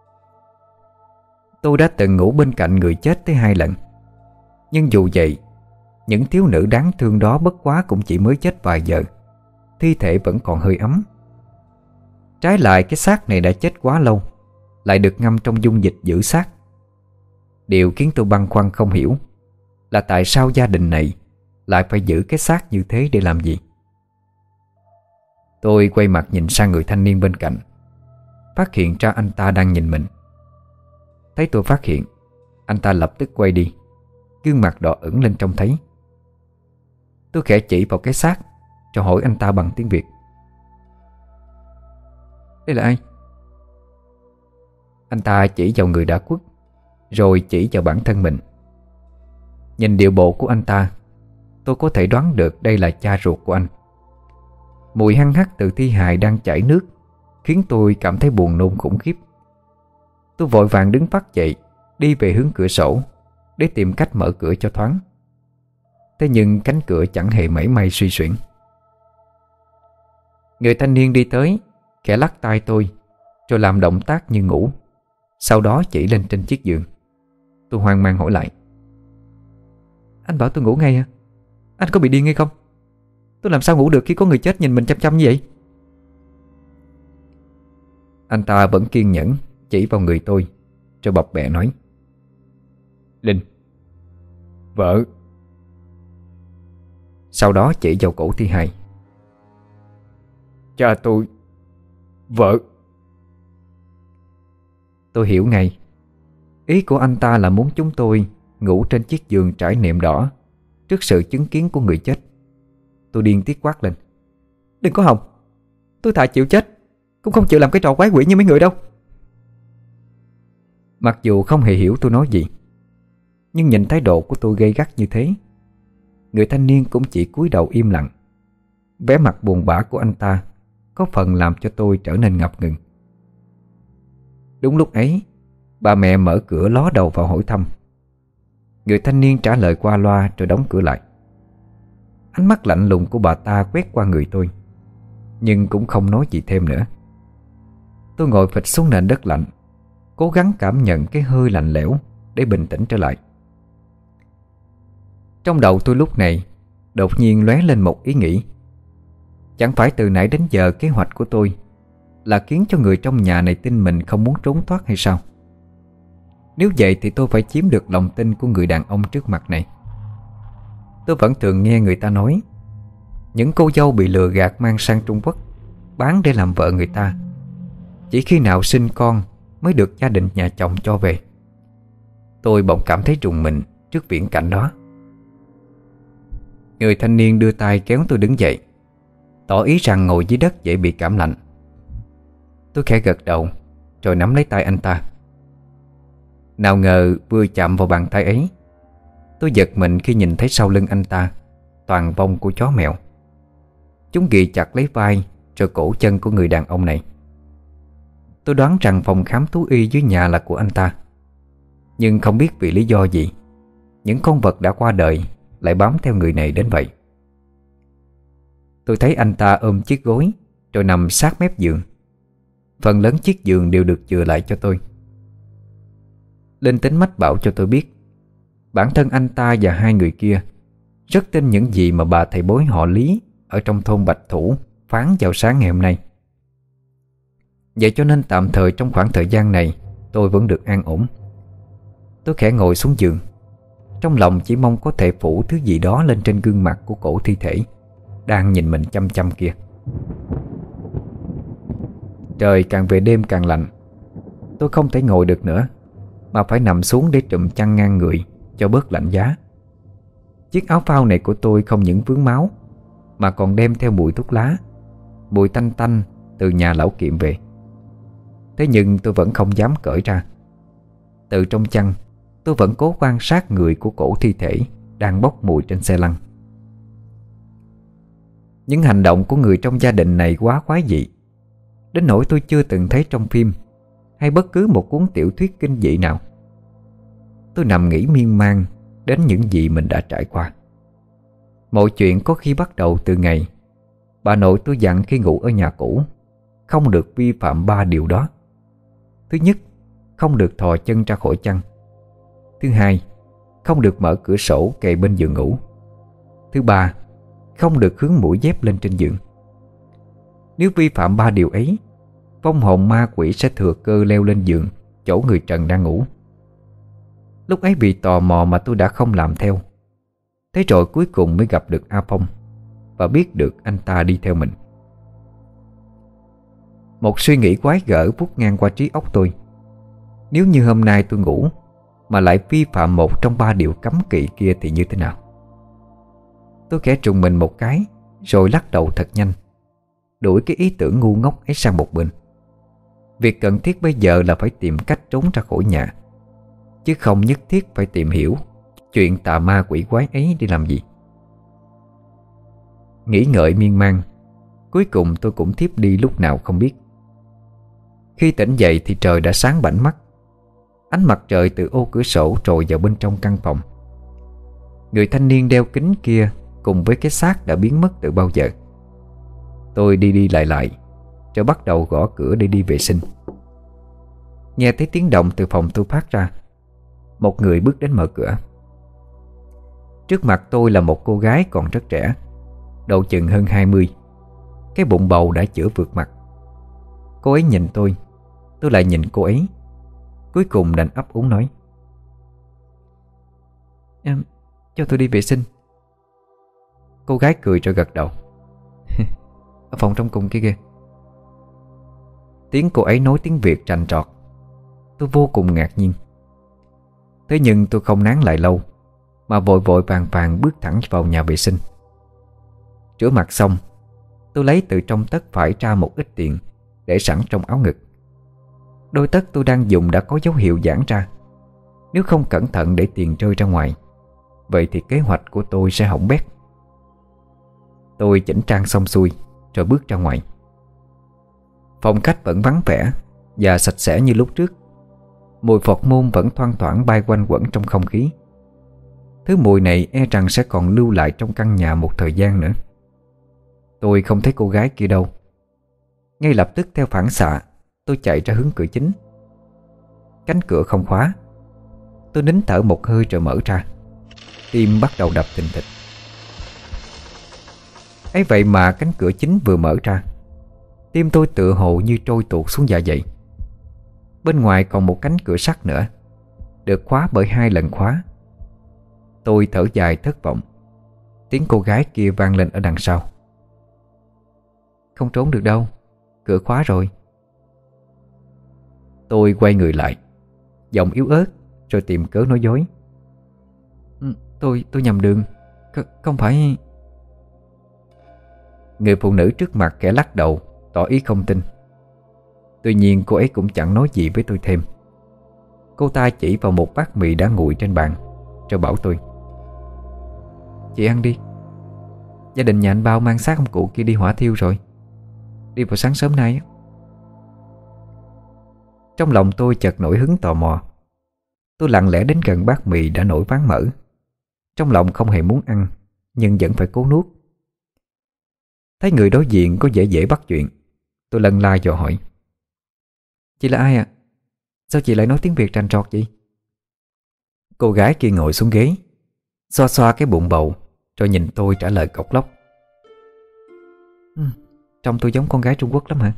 Speaker 1: Tôi đã từng ngủ bên cạnh người chết tới hai lần, nhưng dù vậy, những thiếu nữ đáng thương đó bất quá cũng chỉ mới chết vài giờ, thi thể vẫn còn hơi ấm. Trái lại cái xác này đã chết quá lâu, lại được ngâm trong dung dịch giữ xác. Điều khiến tôi băn khoăn không hiểu là tại sao gia đình này lại phải giữ cái xác như thế để làm gì. Tôi quay mặt nhìn sang người thanh niên bên cạnh, phát hiện ra anh ta đang nhìn mình. Thấy tôi phát hiện, anh ta lập tức quay đi, gương mặt đỏ ửng lên trông thấy. Tôi khẽ chỉ vào cái xác rồi hỏi anh ta bằng tiếng Việt: "Đây là ai?" Anh ta chỉ vào người đã khuất, rồi chỉ vào bản thân mình. Nhìn điệu bộ của anh ta, tôi có thể đoán được đây là cha ruột của anh. Mùi hăng hắc từ thi hài đang chảy nước khiến tôi cảm thấy buồn nôn khủng khiếp. Tôi vội vàng đứng phắt dậy, đi về hướng cửa sổ để tìm cách mở cửa cho thoáng. Thế nhưng cánh cửa chẳng hề mảy may suy xuyển. Người thanh niên đi tới, khẽ lắc tay tôi, rồi làm động tác như ngủ, sau đó chỉ lên trên chiếc giường. Tôi hoang mang hỏi lại: "Anh bảo tôi ngủ ngay à? Anh có bị điên hay không? Tôi làm sao ngủ được khi có người chết nhìn mình chăm chăm như vậy?" Anh ta vẫn kiên nhẫn chỉ vào người tôi, rồi bập bẹ nói: "Linh, vợ." Sau đó chỉ vào cổ thi hài: "Cha tôi, vợ." Tôi hiểu ngay. Ý của anh ta là muốn chúng tôi ngủ trên chiếc giường trải nệm đỏ trước sự chứng kiến của người chết. Tôi điên tiết quát lên: "Đừng có hòng! Tôi thà chịu chết cũng không chịu làm cái trò quái quỷ như mấy người đâu." Mặc dù không hề hiểu tôi nói gì, nhưng nhìn thái độ của tôi gay gắt như thế, người thanh niên cũng chỉ cúi đầu im lặng. Vẻ mặt buồn bã của anh ta có phần làm cho tôi trở nên ngập ngừng. Đúng lúc ấy, bà mẹ mở cửa ló đầu vào hỏi thăm. Người thanh niên trả lời qua loa rồi đóng cửa lại. Ánh mắt lạnh lùng của bà ta quét qua người tôi, nhưng cũng không nói gì thêm nữa. Tôi ngồi phịch xuống nền đất lạnh, cố gắng cảm nhận cái hơi lạnh lẽo để bình tĩnh trở lại. Trong đầu tôi lúc này đột nhiên lóe lên một ý nghĩ. Chẳng phải từ nãy đến giờ kế hoạch của tôi là khiến cho người trong nhà này tin mình không muốn trốn thoát hay sao? Nếu vậy thì tôi phải chiếm được lòng tin của người đàn ông trước mặt này. Tôi vẫn thường nghe người ta nói những cô dâu bị lừa gạt mang sang Trung Quốc bán để làm vợ người ta, chỉ khi nào sinh con mới được gia đình nhà chồng cho về. Tôi bỗng cảm thấy rùng mình trước viễn cảnh đó. Người thanh niên đưa tay kéo tôi đứng dậy, tỏ ý rằng ngồi dưới đất dễ bị cảm lạnh. Tôi khẽ gật đầu rồi nắm lấy tay anh ta. Nào ngờ vừa chạm vào bàn tay ấy, tôi giật mình khi nhìn thấy sau lưng anh ta toàn vong của chó mèo. Chúng ghì chặt lấy vai rồi cổ chân của người đàn ông này. Tôi đoán rằng phòng khám thú y dưới nhà là của anh ta, nhưng không biết vì lý do gì những con vật đã qua đời lại bám theo người này đến vậy. Tôi thấy anh ta ôm chiếc gối rồi nằm sát mép giường. Phần lớn chiếc giường đều được chừa lại cho tôi. Linh tính mách bảo cho tôi biết bản thân anh ta và hai người kia rất tin những gì mà bà thầy bói họ Lý ở trong thôn Bạch Thủ phán vào sáng ngày hôm nay. Vậy cho nên tạm thời trong khoảng thời gian này tôi vẫn được an ổn. Tôi khẽ ngồi xuống giường, trong lòng chỉ mong có thể phủ thứ gì đó lên trên gương mặt của cổ thi thể đang nhìn mình chăm chăm kia. Trời càng về đêm càng lạnh. Tôi không thể ngồi được nữa, mà phải nằm xuống để trùm chăn ngang người cho bớt lạnh giá. Chiếc áo phao này của tôi không những vướng máu, mà còn đem theo mùi thuốc lá, mùi tanh tanh từ nhà lão Kiệm về. Thế nhưng tôi vẫn không dám cởi ra. Từ trong chăn, tôi vẫn cố quan sát người của cổ thi thể đang bốc mùi trên xe lăn. Những hành động của người trong gia đình này quá quái dị, đến nỗi tôi chưa từng thấy trong phim hay bất cứ một cuốn tiểu thuyết kinh dị nào. Tôi nằm nghĩ miên man đến những gì mình đã trải qua. Mọi chuyện có khi bắt đầu từ ngày bà nội tôi dặn khi ngủ ở nhà cũ không được vi phạm ba điều đó. Thứ nhất, không được thò chân ra khỏi chăn. Thứ hai, không được mở cửa sổ kề bên giường ngủ. Thứ ba, không được hướng mũi dép lên trên giường. Nếu vi phạm ba điều ấy, vong hồn ma quỷ sẽ thừa cơ leo lên giường chỗ người trần đang ngủ. Lúc ấy vì tò mò mà tôi đã không làm theo. Thế rồi cuối cùng mới gặp được A Phong và biết được anh ta đi theo mình. Một suy nghĩ quái gở vút ngang qua trí óc tôi. Nếu như hôm nay tôi ngủ mà lại vi phạm một trong ba điều cấm kỵ kia thì như thế nào? Tôi khẽ trùng mình một cái, rồi lắc đầu thật nhanh, đuổi cái ý tưởng ngu ngốc ấy sang một bên. Việc cần thiết bây giờ là phải tìm cách trốn ra khỏi nhà, chứ không nhất thiết phải tìm hiểu chuyện tà ma quỷ quái ấy để làm gì. Nghĩ ngợi miên man, cuối cùng tôi cũng thiếp đi lúc nào không biết. Khi tỉnh dậy thì trời đã sáng bảnh mắt. Ánh mặt trời từ ô cửa sổ trồi vào bên trong căn phòng. Người thanh niên đeo kính kia cùng với cái xác đã biến mất từ bao giờ. Tôi đi đi lại lại, rồi bắt đầu gõ cửa để đi vệ sinh. Nghe thấy tiếng động từ phòng tôi phát ra. Một người bước đến mở cửa. Trước mặt tôi là một cô gái còn rất trẻ, độ chừng hơn hai mươi. Cái bụng bầu đã chữa vượt mặt. Cô ấy nhìn tôi, tôi lại nhìn cô ấy. Cuối cùng đành ấp úng nói: Em, cho tôi đi vệ sinh. Cô gái cười rồi gật đầu. Ở phòng trong cùng kia kìa. Tiếng cô ấy nói tiếng Việt trành trọt. Tôi vô cùng ngạc nhiên. Thế nhưng tôi không nán lại lâu, mà vội vội vàng vàng bước thẳng vào nhà vệ sinh. Rửa mặt xong, tôi lấy từ trong tất phải ra một ít tiền để sẵn trong áo ngực. Đôi tất tôi đang dùng đã có dấu hiệu giãn ra. Nếu không cẩn thận để tiền rơi ra ngoài, vậy thì kế hoạch của tôi sẽ hỏng bét. Tôi chỉnh trang xong xuôi rồi bước ra ngoài. Phòng khách vẫn vắng vẻ và sạch sẽ như lúc trước. Mùi phọt môn vẫn thoang thoảng bay quanh quẩn trong không khí. Thứ mùi này e rằng sẽ còn lưu lại trong căn nhà một thời gian nữa. Tôi không thấy cô gái kia đâu. Ngay lập tức theo phản xạ, tôi chạy ra hướng cửa chính. Cánh cửa không khóa. Tôi nín thở một hơi rồi mở ra. Tim bắt đầu đập thình thịch. Ấy vậy mà cánh cửa chính vừa mở ra, tim tôi tựa hồ như trôi tuột xuống dạ dày. Bên ngoài còn một cánh cửa sắt nữa, được khóa bởi hai lần khóa. Tôi thở dài thất vọng. Tiếng cô gái kia vang lên ở đằng sau: Không trốn được đâu, cửa khóa rồi. Tôi quay người lại, giọng yếu ớt rồi tìm cớ nói dối: ừ, Tôi tôi nhầm đường, C không phải. Người phụ nữ trước mặt khẽ lắc đầu, tỏ ý không tin. Tuy nhiên cô ấy cũng chẳng nói gì với tôi thêm. Cô ta chỉ vào một bát mì đã nguội trên bàn, rồi bảo tôi: Chị ăn đi. Gia đình nhà anh Bao mang xác ông cụ kia đi hỏa thiêu rồi. Đi vào sáng sớm nay. Trong lòng tôi chợt nổi hứng tò mò. Tôi lặng lẽ đến gần bát mì đã nổi ván mỡ. Trong lòng không hề muốn ăn, nhưng vẫn phải cố nuốt. Thấy người đối diện có dễ dễ bắt chuyện, tôi lân la dò hỏi: Chị là ai ạ? À? Sao chị lại nói tiếng Việt trành trọt vậy? Cô gái kia ngồi xuống ghế, xoa xoa cái bụng bầu, rồi nhìn tôi trả lời cộc lốc: ừ, Trông tôi giống con gái Trung Quốc lắm hả?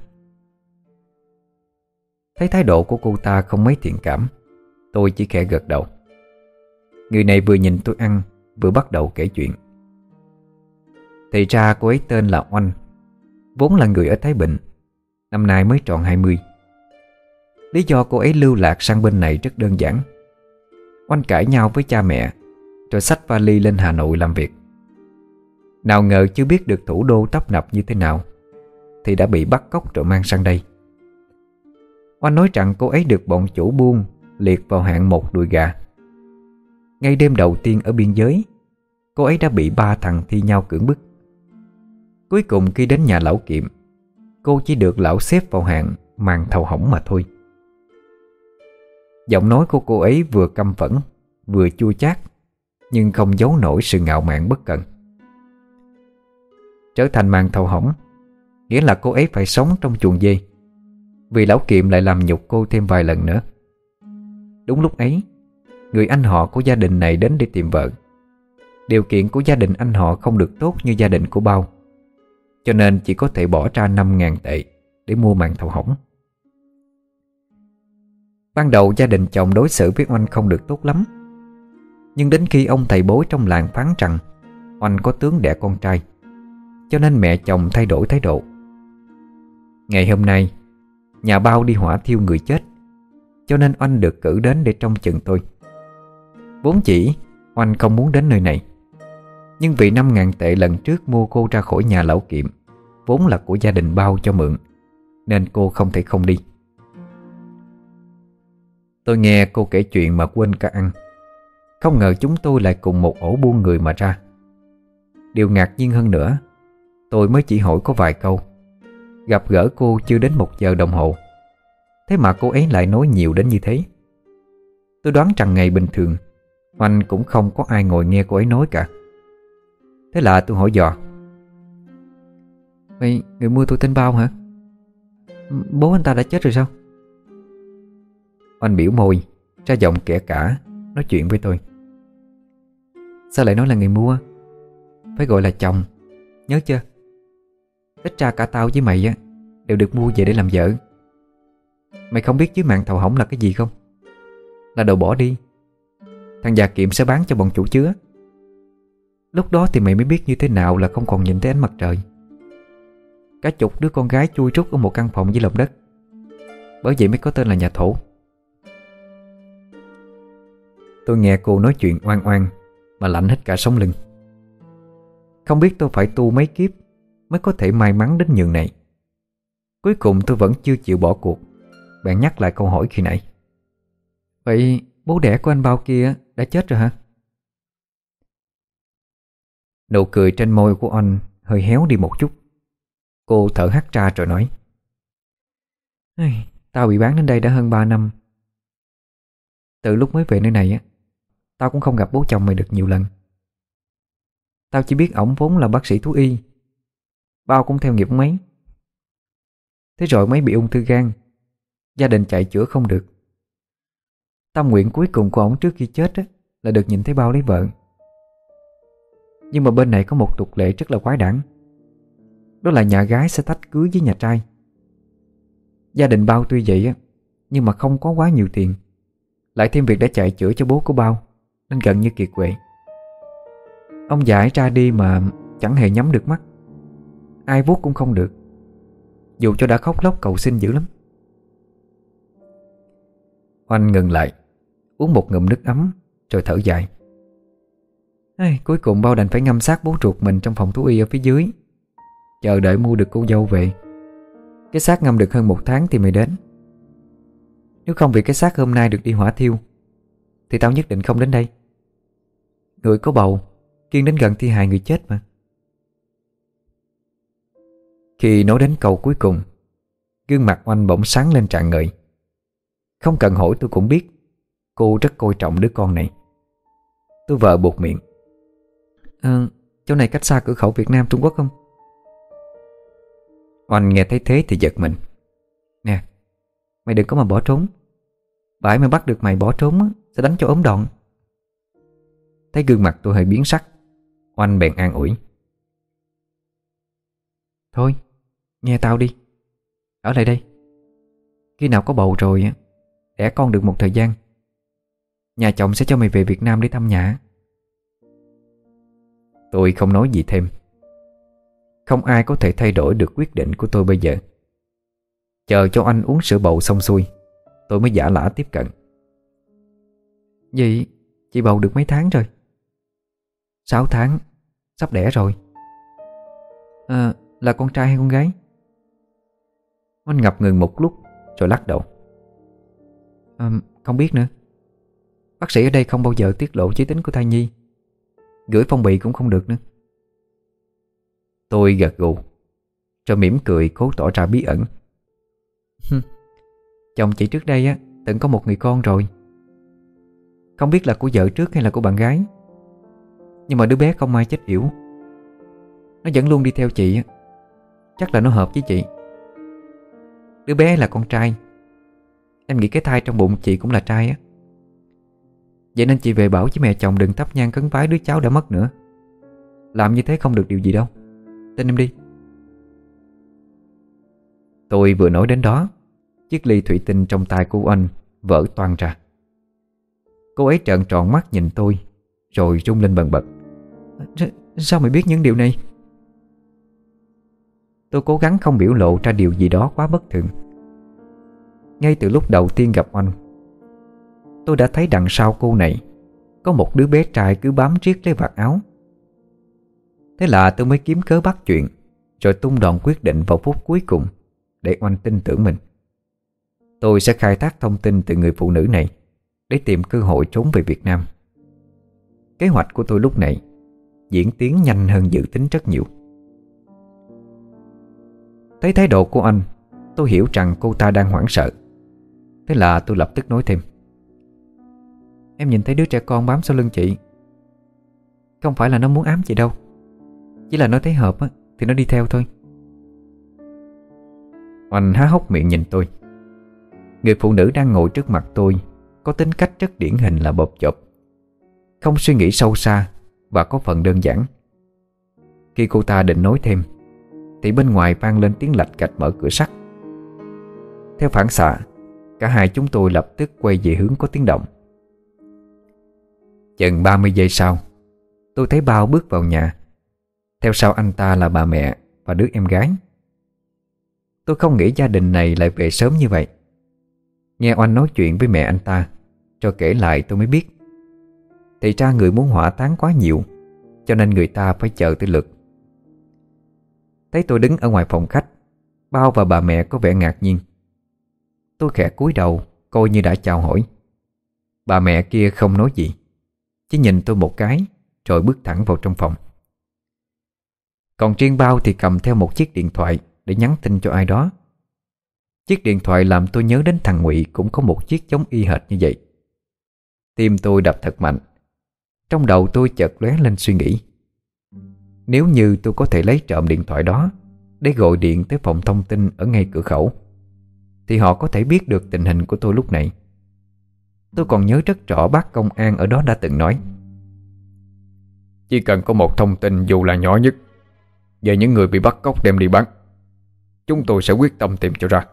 Speaker 1: Thấy thái độ của cô ta không mấy thiện cảm, tôi chỉ khẽ gật đầu. Người này vừa nhìn tôi ăn, vừa bắt đầu kể chuyện. Thì ra cô ấy tên là Oanh, vốn là người ở Thái Bình, năm nay mới tròn hai mươi. Lý do cô ấy lưu lạc sang bên này rất đơn giản. Oanh cãi nhau với cha mẹ, rồi xách vali lên Hà Nội làm việc. Nào ngờ chưa biết được thủ đô tấp nập như thế nào, thì đã bị bắt cóc rồi mang sang đây. Oanh nói rằng cô ấy được bọn chủ buôn liệt vào hạng một đùi gà. Ngay đêm đầu tiên ở biên giới, cô ấy đã bị ba thằng thi nhau cưỡng bức. Cuối cùng khi đến nhà lão Kiệm, cô chỉ được lão xếp vào hạng màn thầu hỏng mà thôi. Giọng nói của cô ấy vừa căm phẫn, vừa chua chát, nhưng không giấu nổi sự ngạo mạn bất cần. Trở thành màn thầu hỏng nghĩa là cô ấy phải sống trong chuồng dê, vì lão Kiệm lại làm nhục cô thêm vài lần nữa. Đúng lúc ấy, người anh họ của gia đình này đến để tìm vợ. Điều kiện của gia đình anh họ không được tốt như gia đình của Bao, cho nên chỉ có thể bỏ ra năm ngàn tệ để mua màn thầu hỏng. Ban đầu gia đình chồng đối xử với Oanh không được tốt lắm, Nhưng đến khi ông thầy bói trong làng phán rằng Oanh có tướng đẻ con trai, cho nên mẹ chồng thay đổi thái độ. Ngày hôm nay nhà Bao đi hỏa thiêu người chết, cho nên Oanh được cử đến để trông chừng tôi. Vốn chỉ Oanh không muốn đến nơi này, nhưng vì năm ngàn tệ lần trước mua cô ra khỏi nhà lão Kiệm vốn là của gia đình Bao cho mượn, nên cô không thể không đi. Tôi nghe cô kể chuyện mà quên cả ăn. Không ngờ chúng tôi lại cùng một ổ buôn người mà ra. Điều ngạc nhiên hơn nữa, tôi mới chỉ hỏi có vài câu, gặp gỡ cô chưa đến một giờ đồng hồ, thế mà cô ấy lại nói nhiều đến như thế. Tôi đoán rằng ngày bình thường Oanh cũng không có ai ngồi nghe cô ấy nói cả. Thế là tôi hỏi dò: "Vậy người mua tôi tên Bao hả? Bố anh ta đã chết rồi sao?" Oanh biểu môi ra giọng kẻ cả nói chuyện với tôi: "Sao lại nói là người mua? Phải gọi là chồng, nhớ chưa? Ít ra cả tao với mày á đều được mua về để làm vợ. Mày không biết dưới mạng thầu hỏng là cái gì không? Là đồ bỏ đi. Thằng già Kiệm sẽ bán cho bọn chủ chứa. Lúc đó thì mày mới biết như thế nào là không còn nhìn thấy ánh mặt trời. Cả chục đứa con gái chui rút ở một căn phòng dưới lòng đất. Bởi vậy mới có tên là nhà thổ." Tôi nghe cô nói chuyện oan oan mà lạnh hết cả sống lưng. Không biết tôi phải tu mấy kiếp mới có thể may mắn đến nhường này. Cuối cùng tôi vẫn chưa chịu bỏ cuộc, bèn nhắc lại câu hỏi khi nãy: "Vậy bố đẻ của anh Bao kia đã chết rồi hả?" Nụ cười trên môi của anh hơi héo đi một chút. Cô thở hắt ra rồi nói: "Ai, tao bị bán đến đây đã hơn ba năm. Từ lúc mới về nơi này á, tao cũng không gặp bố chồng mày được nhiều lần. Tao chỉ biết ổng vốn là bác sĩ thú y, Bao cũng theo nghiệp ông ấy. Thế rồi mấy bị ung thư gan, gia đình chạy chữa không được. Tâm nguyện cuối cùng của ổng trước khi chết á, là được nhìn thấy Bao lấy vợ. Nhưng mà bên này có một tục lệ rất là quái đản. Đó là nhà gái sẽ tách cưới với nhà trai. Gia đình Bao tuy vậy á, nhưng mà không có quá nhiều tiền, lại thêm việc đã chạy chữa cho bố của Bao, nên gần như kiệt quệ. Ông già ấy ra đi mà chẳng hề nhắm được mắt, ai vuốt cũng không được, dù cho đã khóc lóc cầu xin dữ lắm." Oanh ngừng lại, uống một ngụm nước ấm rồi thở dài: "Ai, cuối cùng Bao đành phải ngâm xác bố ruột mình trong phòng thú y ở phía dưới, chờ đợi mua được cô dâu về. Cái xác ngâm được hơn một tháng thì mày đến. Nếu không vì cái xác hôm nay được đi hỏa thiêu thì tao nhất định không đến đây. Người có bầu kiêng đến gần thi hài người chết mà." Khi nói đến câu cuối cùng, gương mặt Oanh bỗng sáng lên rạng ngời. Không cần hỏi tôi cũng biết cô rất coi trọng đứa con này. Tôi vợ buột miệng: "Ờ, chỗ này cách xa cửa khẩu Việt Nam Trung Quốc không?" Oanh nghe thấy thế thì giật mình: "Nè, mày đừng có mà bỏ trốn. Bà ấy mà bắt được mày bỏ trốn á, sẽ đánh cho ốm đòn." Thấy gương mặt tôi hơi biến sắc, Oanh bèn an ủi: "Thôi, nghe tao đi. Ở lại đây. Khi nào có bầu rồi á, đẻ con được một thời gian, nhà chồng sẽ cho mày về Việt Nam để thăm nhà." Tôi không nói gì thêm. Không ai có thể thay đổi được quyết định của tôi bây giờ. Chờ cho anh uống sữa bầu xong xuôi, tôi mới giả lả tiếp cận: "Vậy chị bầu được mấy tháng rồi?" Sáu tháng, sắp đẻ rồi." À, là con trai hay con gái?" Anh ngập ngừng một lúc rồi lắc đầu: à, "Không biết nữa. Bác sĩ ở đây không bao giờ tiết lộ giới tính của thai nhi, gửi phong bì cũng không được nữa." Tôi gật gù rồi mỉm cười cố tỏ ra bí ẩn: "Chồng chị trước đây á từng có một người con rồi. Không biết là của vợ trước hay là của bạn gái, nhưng mà đứa bé không ai chết yểu. Nó vẫn luôn đi theo chị á. Chắc là nó hợp với chị. Đứa bé là con trai. Em nghĩ cái thai trong bụng chị cũng là trai á. Vậy nên chị về bảo với mẹ chồng đừng thắp nhang khấn vái đứa cháu đã mất nữa. Làm như thế không được điều gì đâu. Tin em đi." Tôi vừa nói đến đó, chiếc ly thủy tinh trong tay của anh vỡ toang ra. Cô ấy trợn tròn mắt nhìn tôi rồi rung lên bần bật. Sao mày biết những điều này? Tôi cố gắng không biểu lộ ra điều gì đó quá bất thường. Ngay từ lúc đầu tiên gặp Oanh, tôi đã thấy đằng sau cô này có một đứa bé trai cứ bám riết lấy vạt áo. Thế là tôi mới kiếm cớ bắt chuyện, rồi tung đòn quyết định vào phút cuối cùng để Oanh tin tưởng mình. Tôi sẽ khai thác thông tin từ người phụ nữ này để tìm cơ hội trốn về Việt Nam. Kế hoạch của tôi lúc này diễn tiến nhanh hơn dự tính rất nhiều. Thấy thái độ của anh, tôi hiểu rằng cô ta đang hoảng sợ. Thế là tôi lập tức nói thêm: Em nhìn thấy đứa trẻ con bám sau lưng chị. Không phải là nó muốn ám chị đâu, chỉ là nó thấy hợp á, thì nó đi theo thôi. Oanh há hốc miệng nhìn tôi. Người phụ nữ đang ngồi trước mặt tôi có tính cách rất điển hình là bộp chộp, không suy nghĩ sâu xa và có phần đơn giản. Khi cô ta định nói thêm thì bên ngoài vang lên tiếng lạch cạch mở cửa sắt. Theo phản xạ, cả hai chúng tôi lập tức quay về hướng có tiếng động. Chừng ba mươi giây sau, tôi thấy Bao bước vào nhà. Theo sau anh ta là bà mẹ và đứa em gái. Tôi không nghĩ gia đình này lại về sớm như vậy. Nghe Oanh nói chuyện với mẹ anh ta, cho kể lại tôi mới biết thì ra người muốn hỏa táng quá nhiều, cho nên người ta phải chờ tới lượt. Thấy tôi đứng ở ngoài phòng khách, Bao và bà mẹ có vẻ ngạc nhiên. Tôi khẽ cúi đầu coi như đã chào hỏi. Bà mẹ kia không nói gì, chỉ nhìn tôi một cái rồi bước thẳng vào trong phòng. Còn riêng Bao thì cầm theo một chiếc điện thoại để nhắn tin cho ai đó. Chiếc điện thoại làm tôi nhớ đến thằng Ngụy cũng có một chiếc giống y hệt như vậy. Tim tôi đập thật mạnh. Trong đầu tôi chợt lóe lên suy nghĩ, nếu như tôi có thể lấy trộm điện thoại đó để gọi điện tới phòng thông tin ở ngay cửa khẩu, thì họ có thể biết được tình hình của tôi lúc này. Tôi còn nhớ rất rõ bác công an ở đó đã từng nói: Chỉ cần có một thông tin dù là nhỏ nhất về những người bị bắt cóc đem đi bán, chúng tôi sẽ quyết tâm tìm cho ra.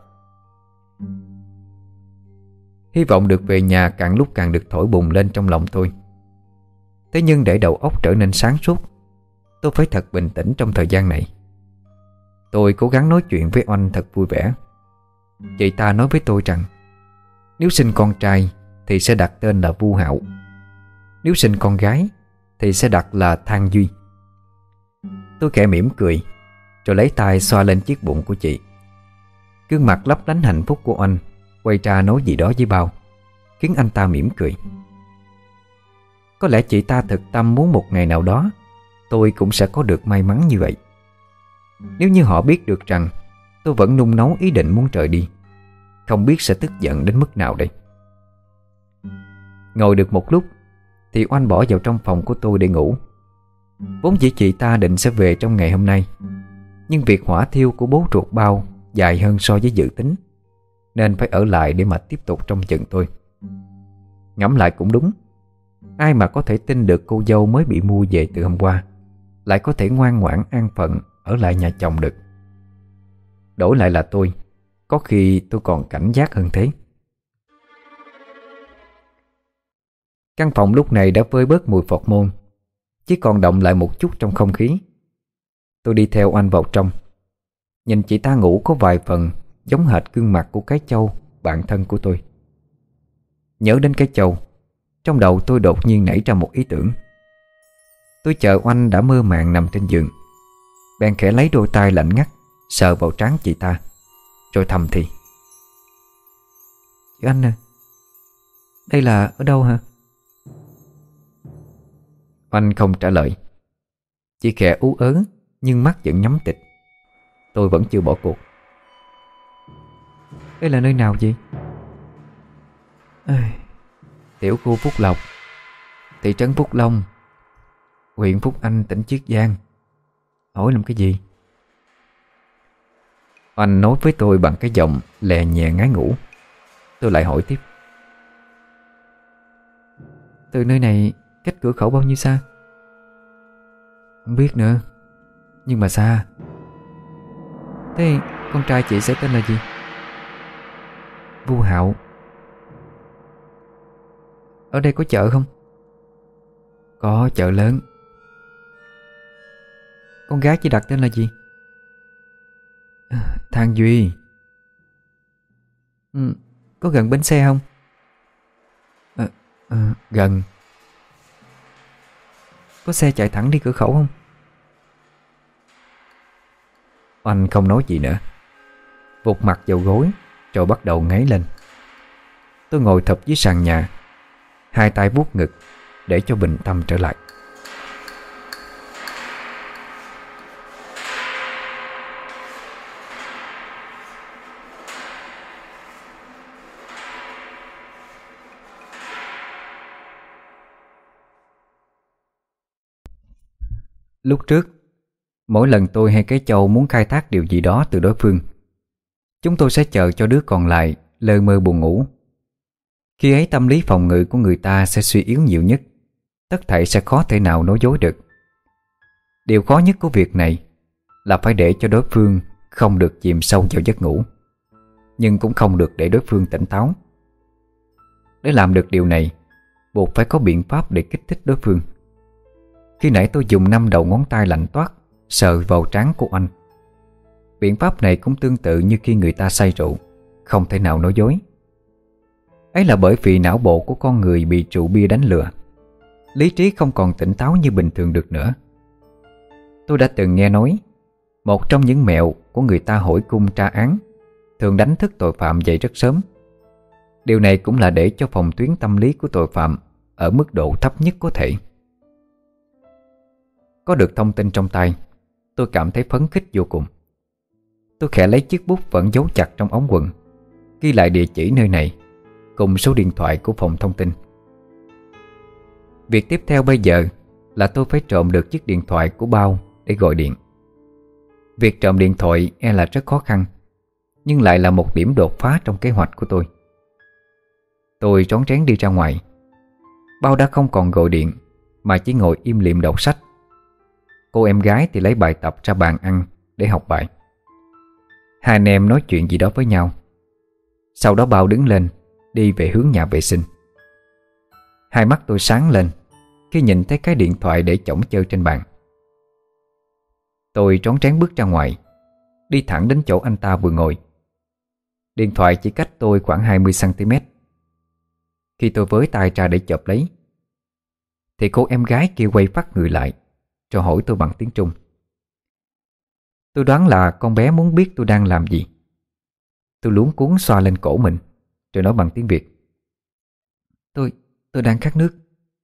Speaker 1: Hy vọng được về nhà càng lúc càng được thổi bùng lên trong lòng tôi. Thế nhưng để đầu óc trở nên sáng suốt, tôi phải thật bình tĩnh trong thời gian này. Tôi cố gắng nói chuyện với Oanh thật vui vẻ. Chị ta nói với tôi rằng nếu sinh con trai thì sẽ đặt tên là Vu Hạo, nếu sinh con gái thì sẽ đặt là Thang Duy. Tôi khẽ mỉm cười, rồi lấy tay xoa lên chiếc bụng của chị. Gương mặt lấp lánh hạnh phúc của Oanh quay ra nói gì đó với Bao, khiến anh ta mỉm cười. Có lẽ chị ta thực tâm muốn một ngày nào đó tôi cũng sẽ có được may mắn như vậy. Nếu như họ biết được rằng tôi vẫn nung nấu ý định muốn rời đi, không biết sẽ tức giận đến mức nào đây. Ngồi được một lúc thì Oanh bỏ vào trong phòng của tôi để ngủ. Vốn dĩ chị ta định sẽ về trong ngày hôm nay, nhưng việc hỏa thiêu của bố ruột Bao dài hơn so với dự tính, nên phải ở lại để mà tiếp tục trông chừng tôi. Ngẫm lại cũng đúng, ai mà có thể tin được cô dâu mới bị mua về từ hôm qua lại có thể ngoan ngoãn an phận ở lại nhà chồng được. Đổi lại là tôi, có khi tôi còn cảnh giác hơn thế. Căn phòng lúc này đã vơi bớt mùi phọt môn, chỉ còn đọng lại một chút trong không khí. Tôi đi theo Oanh vào trong. Nhìn chị ta ngủ có vài phần giống hệt gương mặt của cái Châu, bạn thân của tôi. Nhớ đến cái Châu, trong đầu tôi đột nhiên nảy ra một ý tưởng. Tôi chờ Oanh đã mơ màng nằm trên giường, bèn khẽ lấy đôi tay lạnh ngắt sờ vào trán chị ta, rồi thầm thì: Chị Anh à, đây là ở đâu hả? Oanh không trả lời, chỉ khẽ ú ớ nhưng mắt vẫn nhắm tịt. Tôi vẫn chưa bỏ cuộc. Đây là nơi nào vậy? Ê, tiểu khu Phúc Lộc, thị trấn Phúc Long, huyện Phúc Anh, tỉnh Chiết Giang. Hỏi làm cái gì? Oanh nói với tôi bằng cái giọng lè nhẹ ngái ngủ. Tôi lại hỏi tiếp: Từ nơi này cách cửa khẩu bao nhiêu xa? Không biết nữa, nhưng mà xa. Thế con trai chị sẽ tên là gì? Vu Hạo. Ở đây có chợ không? Có, chợ lớn.
Speaker 2: Con gái chị đặt tên là gì?
Speaker 1: Thang Duy.
Speaker 2: Ừ. Có gần bến xe không?
Speaker 1: à, à, Gần.
Speaker 2: Có xe chạy thẳng đi cửa khẩu không?
Speaker 1: Anh không nói gì nữa, vụt mặt vào gối rồi bắt đầu ngáy lên. Tôi ngồi thụp dưới sàn nhà, hai tay vuốt ngực để cho bình tâm trở lại. Lúc trước, mỗi lần tôi hay cái Châu muốn khai thác điều gì đó từ đối phương, chúng tôi sẽ chờ cho đứa còn lại lơ mơ buồn ngủ. Khi ấy tâm lý phòng ngự của người ta sẽ suy yếu nhiều nhất, tất thảy sẽ khó thể nào nói dối được. Điều khó nhất của việc này là phải để cho đối phương không được chìm sâu vào giấc ngủ, nhưng cũng không được để đối phương tỉnh táo. Để làm được điều này, buộc phải có biện pháp để kích thích đối phương. Khi nãy tôi dùng năm đầu ngón tay lạnh toát sờ vào trán của anh. Biện pháp này cũng tương tự như khi người ta say rượu, không thể nào nói dối. Ấy là bởi vì não bộ của con người bị rượu bia đánh lừa, lý trí không còn tỉnh táo như bình thường được nữa. Tôi đã từng nghe nói, một trong những mẹo của người ta hỏi cung tra án thường đánh thức tội phạm dậy rất sớm. Điều này cũng là để cho phòng tuyến tâm lý của tội phạm ở mức độ thấp nhất có thể. Có được thông tin trong tay, tôi cảm thấy phấn khích vô cùng. Tôi khẽ lấy chiếc bút vẫn giấu chặt trong ống quần, ghi lại địa chỉ nơi này cùng số điện thoại của phòng thông tin. Việc tiếp theo bây giờ là tôi phải trộm được chiếc điện thoại của Bao để gọi điện. Việc trộm điện thoại e là rất khó khăn, nhưng lại là một điểm đột phá trong kế hoạch của tôi. Tôi rón rén đi ra ngoài. Bao đã không còn gọi điện mà chỉ ngồi im lìm đọc sách. Cô em gái thì lấy bài tập ra bàn ăn để học bài. Hai anh em nói chuyện gì đó với nhau. Sau đó Bao đứng lên đi về hướng nhà vệ sinh. Hai mắt tôi sáng lên khi nhìn thấy cái điện thoại để chổng chơ trên bàn. Tôi rón rén bước ra ngoài, đi thẳng đến chỗ anh ta vừa ngồi. Điện thoại chỉ cách tôi khoảng hai mươi xăng ti mét. Khi tôi với tay ra để chộp lấy, thì cô em gái kia quay phát người lại rồi hỏi tôi bằng tiếng Trung. Tôi đoán là con bé muốn biết tôi đang làm gì. Tôi luống cuống xoa lên cổ mình rồi nói bằng tiếng Việt: Tôi, tôi đang khát nước.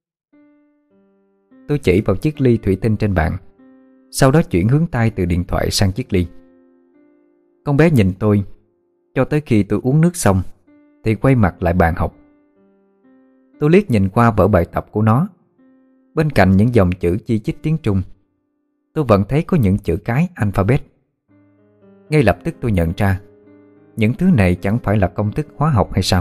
Speaker 1: Tôi chỉ vào chiếc ly thủy tinh trên bàn, sau đó chuyển hướng tay từ điện thoại sang chiếc ly. Con bé nhìn tôi cho tới khi tôi uống nước xong thì quay mặt lại bàn học. Tôi liếc nhìn qua vở bài tập của nó. Bên cạnh những dòng chữ chi chít tiếng Trung, tôi vẫn thấy có những chữ cái alphabet. Ngay lập tức tôi nhận ra những thứ này chẳng phải là công thức hóa học hay sao.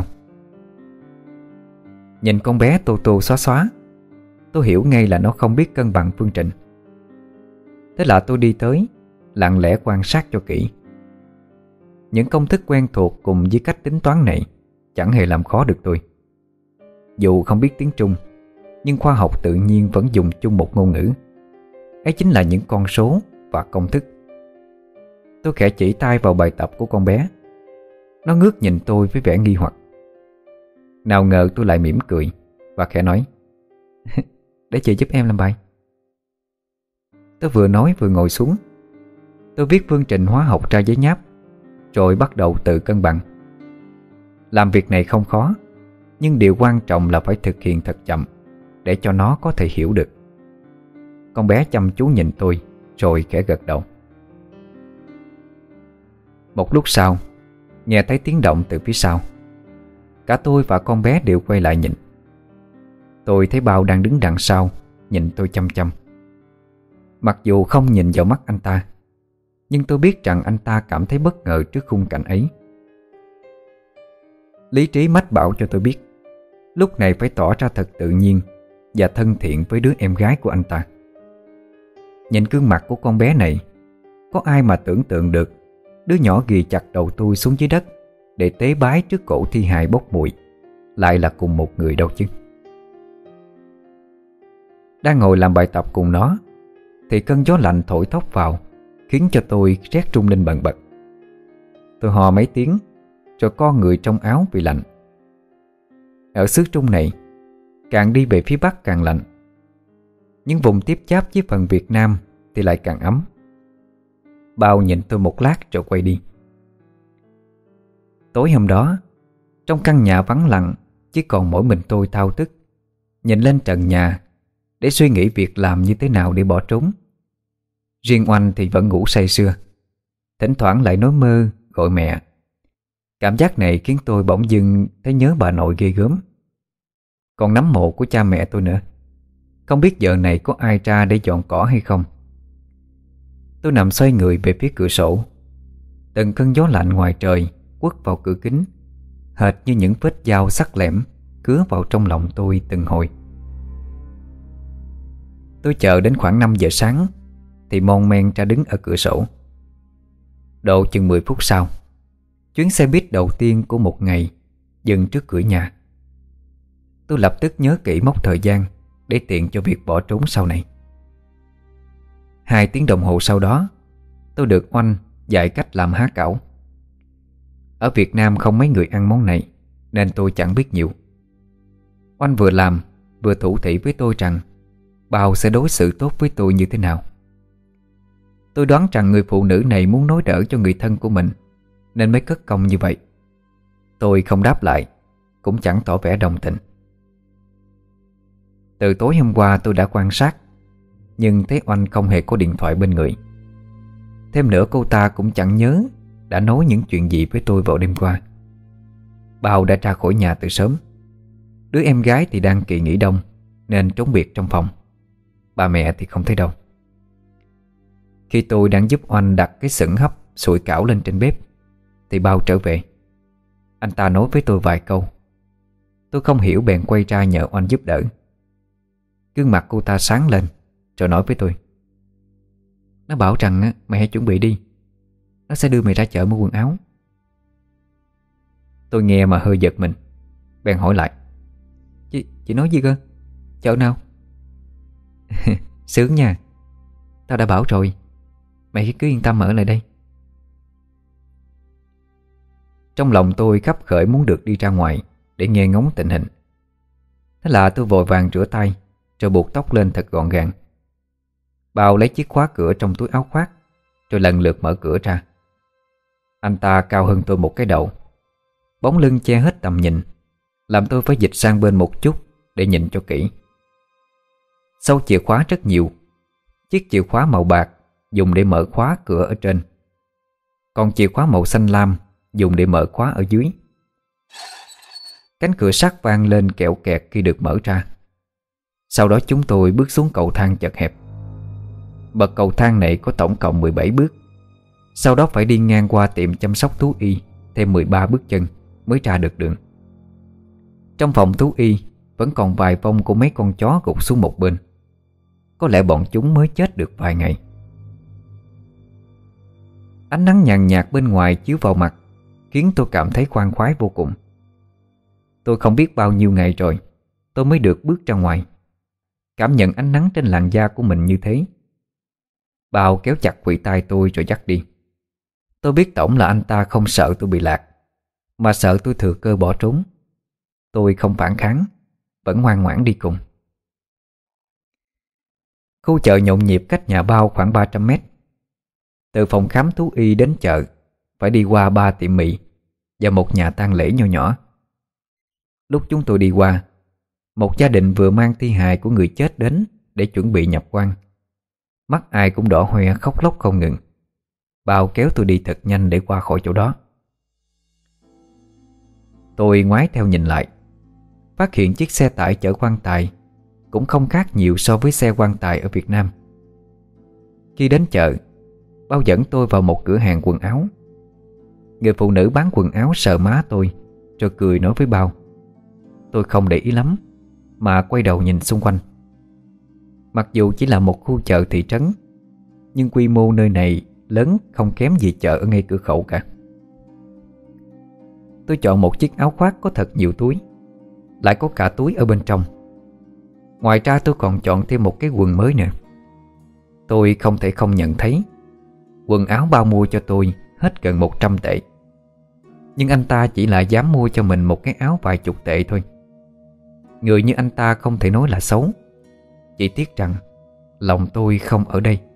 Speaker 1: Nhìn con bé tô tô xóa xóa, tôi hiểu ngay là nó không biết cân bằng phương trình. Thế là tôi đi tới, lặng lẽ quan sát cho kỹ. Những công thức quen thuộc cùng với cách tính toán này chẳng hề làm khó được tôi. Dù không biết tiếng Trung, nhưng khoa học tự nhiên vẫn dùng chung một ngôn ngữ. Ấy chính là những con số và công thức. Tôi khẽ chỉ tay vào bài tập của con bé. Nó ngước nhìn tôi với vẻ nghi hoặc. Nào ngờ tôi lại mỉm cười và khẽ nói: Để chị giúp em làm bài. Tôi vừa nói vừa ngồi xuống. Tôi viết phương trình hóa học ra giấy nháp, rồi bắt đầu tự cân bằng. Làm việc này không khó, nhưng điều quan trọng là phải thực hiện thật chậm để cho nó có thể hiểu được. Con bé chăm chú nhìn tôi rồi khẽ gật đầu. Một lúc sau, nghe thấy tiếng động từ phía sau. Cả tôi và con bé đều quay lại nhìn. Tôi thấy Bao đang đứng đằng sau nhìn tôi chăm chăm. Mặc dù không nhìn vào mắt anh ta, nhưng tôi biết rằng anh ta cảm thấy bất ngờ trước khung cảnh ấy. Lý trí mách bảo cho tôi biết lúc này phải tỏ ra thật tự nhiên và thân thiện với đứa em gái của anh ta. Nhìn gương mặt của con bé này, có ai mà tưởng tượng được đứa nhỏ ghì chặt đầu tôi xuống dưới đất để tế bái trước cổ thi hài bốc mùi lại là cùng một người đâu chứ. Đang ngồi làm bài tập cùng nó thì cơn gió lạnh thổi tóc vào, khiến cho tôi rét run lên bần bật. Tôi hò mấy tiếng rồi co người trong áo vì lạnh. Ở xứ Trung này, càng đi về phía Bắc càng lạnh. Những vùng tiếp giáp với phần Việt Nam thì lại càng ấm. Bao nhìn tôi một lát rồi quay đi. Tối hôm đó, trong căn nhà vắng lặng, chỉ còn mỗi mình tôi thao thức nhìn lên trần nhà để suy nghĩ việc làm như thế nào để bỏ trốn. Riêng Oanh thì vẫn ngủ say sưa, thỉnh thoảng lại nói mơ gọi mẹ. Cảm giác này khiến tôi bỗng dưng thấy nhớ bà nội ghê gớm. Còn nấm mộ của cha mẹ tôi nữa. Không biết giờ này có ai ra để dọn cỏ hay không. Tôi nằm xoay người về phía cửa sổ. Từng cơn gió lạnh ngoài trời quất vào cửa kính, hệt như những vết dao sắc lẻm cứa vào trong lòng tôi từng hồi. Tôi chờ đến khoảng năm giờ sáng thì mon men ra đứng ở cửa sổ. Độ chừng mười phút sau, chuyến xe buýt đầu tiên của một ngày dừng trước cửa nhà. Tôi lập tức nhớ kỹ mốc thời gian để tiện cho việc bỏ trốn sau này. Hai tiếng đồng hồ sau đó, tôi được Oanh dạy cách làm há cảo. Ở Việt Nam không mấy người ăn món này nên tôi chẳng biết nhiều. Oanh vừa làm vừa thủ thỉ với tôi rằng Bao sẽ đối xử tốt với tôi như thế nào. Tôi đoán rằng người phụ nữ này muốn nối đỡ cho người thân của mình nên mới cất công như vậy. Tôi không đáp lại, cũng chẳng tỏ vẻ đồng tình. Từ tối hôm qua tôi đã quan sát, nhưng thấy Oanh không hề có điện thoại bên người. Thêm nữa cô ta cũng chẳng nhớ đã nói những chuyện gì với tôi vào đêm qua. Bao đã ra khỏi nhà từ sớm. Đứa em gái thì đang kỳ nghỉ đông nên trốn biệt trong phòng. Bà mẹ thì không thấy đâu. Khi tôi đang giúp Oanh đặt cái sửng hấp sủi cảo lên trên bếp thì Bao trở về. Anh ta nói với tôi vài câu. Tôi không hiểu bèn quay ra nhờ Oanh giúp đỡ. Gương mặt cô ta sáng lên rồi nói với tôi: Nó bảo rằng mày hãy chuẩn bị đi, nó sẽ đưa mày ra chợ mua quần áo. Tôi nghe mà hơi giật mình, bèn hỏi lại: Chị, chị nói gì cơ? Chợ nào? Sướng nha. Tao đã bảo rồi, mày cứ yên tâm ở lại đây. Trong lòng tôi khấp khởi muốn được đi ra ngoài để nghe ngóng tình hình. Thế là tôi vội vàng rửa tay rồi buộc tóc lên thật gọn gàng. Bao lấy chiếc khóa cửa trong túi áo khoác rồi lần lượt mở cửa ra. Anh ta cao hơn tôi một cái đầu, bóng lưng che hết tầm nhìn, làm tôi phải dịch sang bên một chút để nhìn cho kỹ. Sâu chìa khóa rất nhiều. Chiếc chìa khóa màu bạc dùng để mở khóa cửa ở trên, còn chìa khóa màu xanh lam dùng để mở khóa ở dưới. Cánh cửa sắt vang lên kẹo kẹt khi được mở ra. Sau đó chúng tôi bước xuống cầu thang chật hẹp. Bậc cầu thang này có tổng cộng mười bảy bước. Sau đó phải đi ngang qua tiệm chăm sóc thú y thêm mười ba bước chân mới ra được đường. Trong phòng thú y vẫn còn vài vong của mấy con chó gục xuống một bên. Có lẽ bọn chúng mới chết được vài ngày. Ánh nắng nhàn nhạt bên ngoài chiếu vào mặt khiến tôi cảm thấy khoan khoái vô cùng. Tôi không biết bao nhiêu ngày rồi tôi mới được bước ra ngoài, cảm nhận ánh nắng trên làn da của mình như thế. Bao kéo chặt khuỷu tay tôi rồi dắt đi. Tôi biết tổng là anh ta không sợ tôi bị lạc, mà sợ tôi thừa cơ bỏ trốn. Tôi không phản kháng, vẫn ngoan ngoãn đi cùng. Khu chợ nhộn nhịp cách nhà Bao khoảng ba trăm mét. Từ phòng khám thú y đến chợ phải đi qua ba tiệm mì và một nhà tang lễ nho nhỏ. Lúc chúng tôi đi qua, một gia đình vừa mang thi hài của người chết đến để chuẩn bị nhập quan. Mắt ai cũng đỏ hoe khóc lóc không ngừng. Bao kéo tôi đi thật nhanh để qua khỏi chỗ đó. Tôi ngoái theo nhìn lại, phát hiện chiếc xe tải chở quan tài cũng không khác nhiều so với xe quan tài ở Việt Nam. Khi đến chợ, Bao dẫn tôi vào một cửa hàng quần áo. Người phụ nữ bán quần áo sờ má tôi rồi cười nói với Bao. Tôi không để ý lắm mà quay đầu nhìn xung quanh. Mặc dù chỉ là một khu chợ thị trấn, nhưng quy mô nơi này lớn không kém gì chợ ở ngay cửa khẩu cả. Tôi chọn một chiếc áo khoác có thật nhiều túi, lại có cả túi ở bên trong. Ngoài ra tôi còn chọn thêm một cái quần mới nữa. Tôi không thể không nhận thấy quần áo bao mua cho tôi hết gần một trăm tệ, nhưng anh ta chỉ là dám mua cho mình một cái áo vài chục tệ thôi. Người như anh ta không thể nói là xấu, chỉ tiếc rằng lòng tôi không ở đây.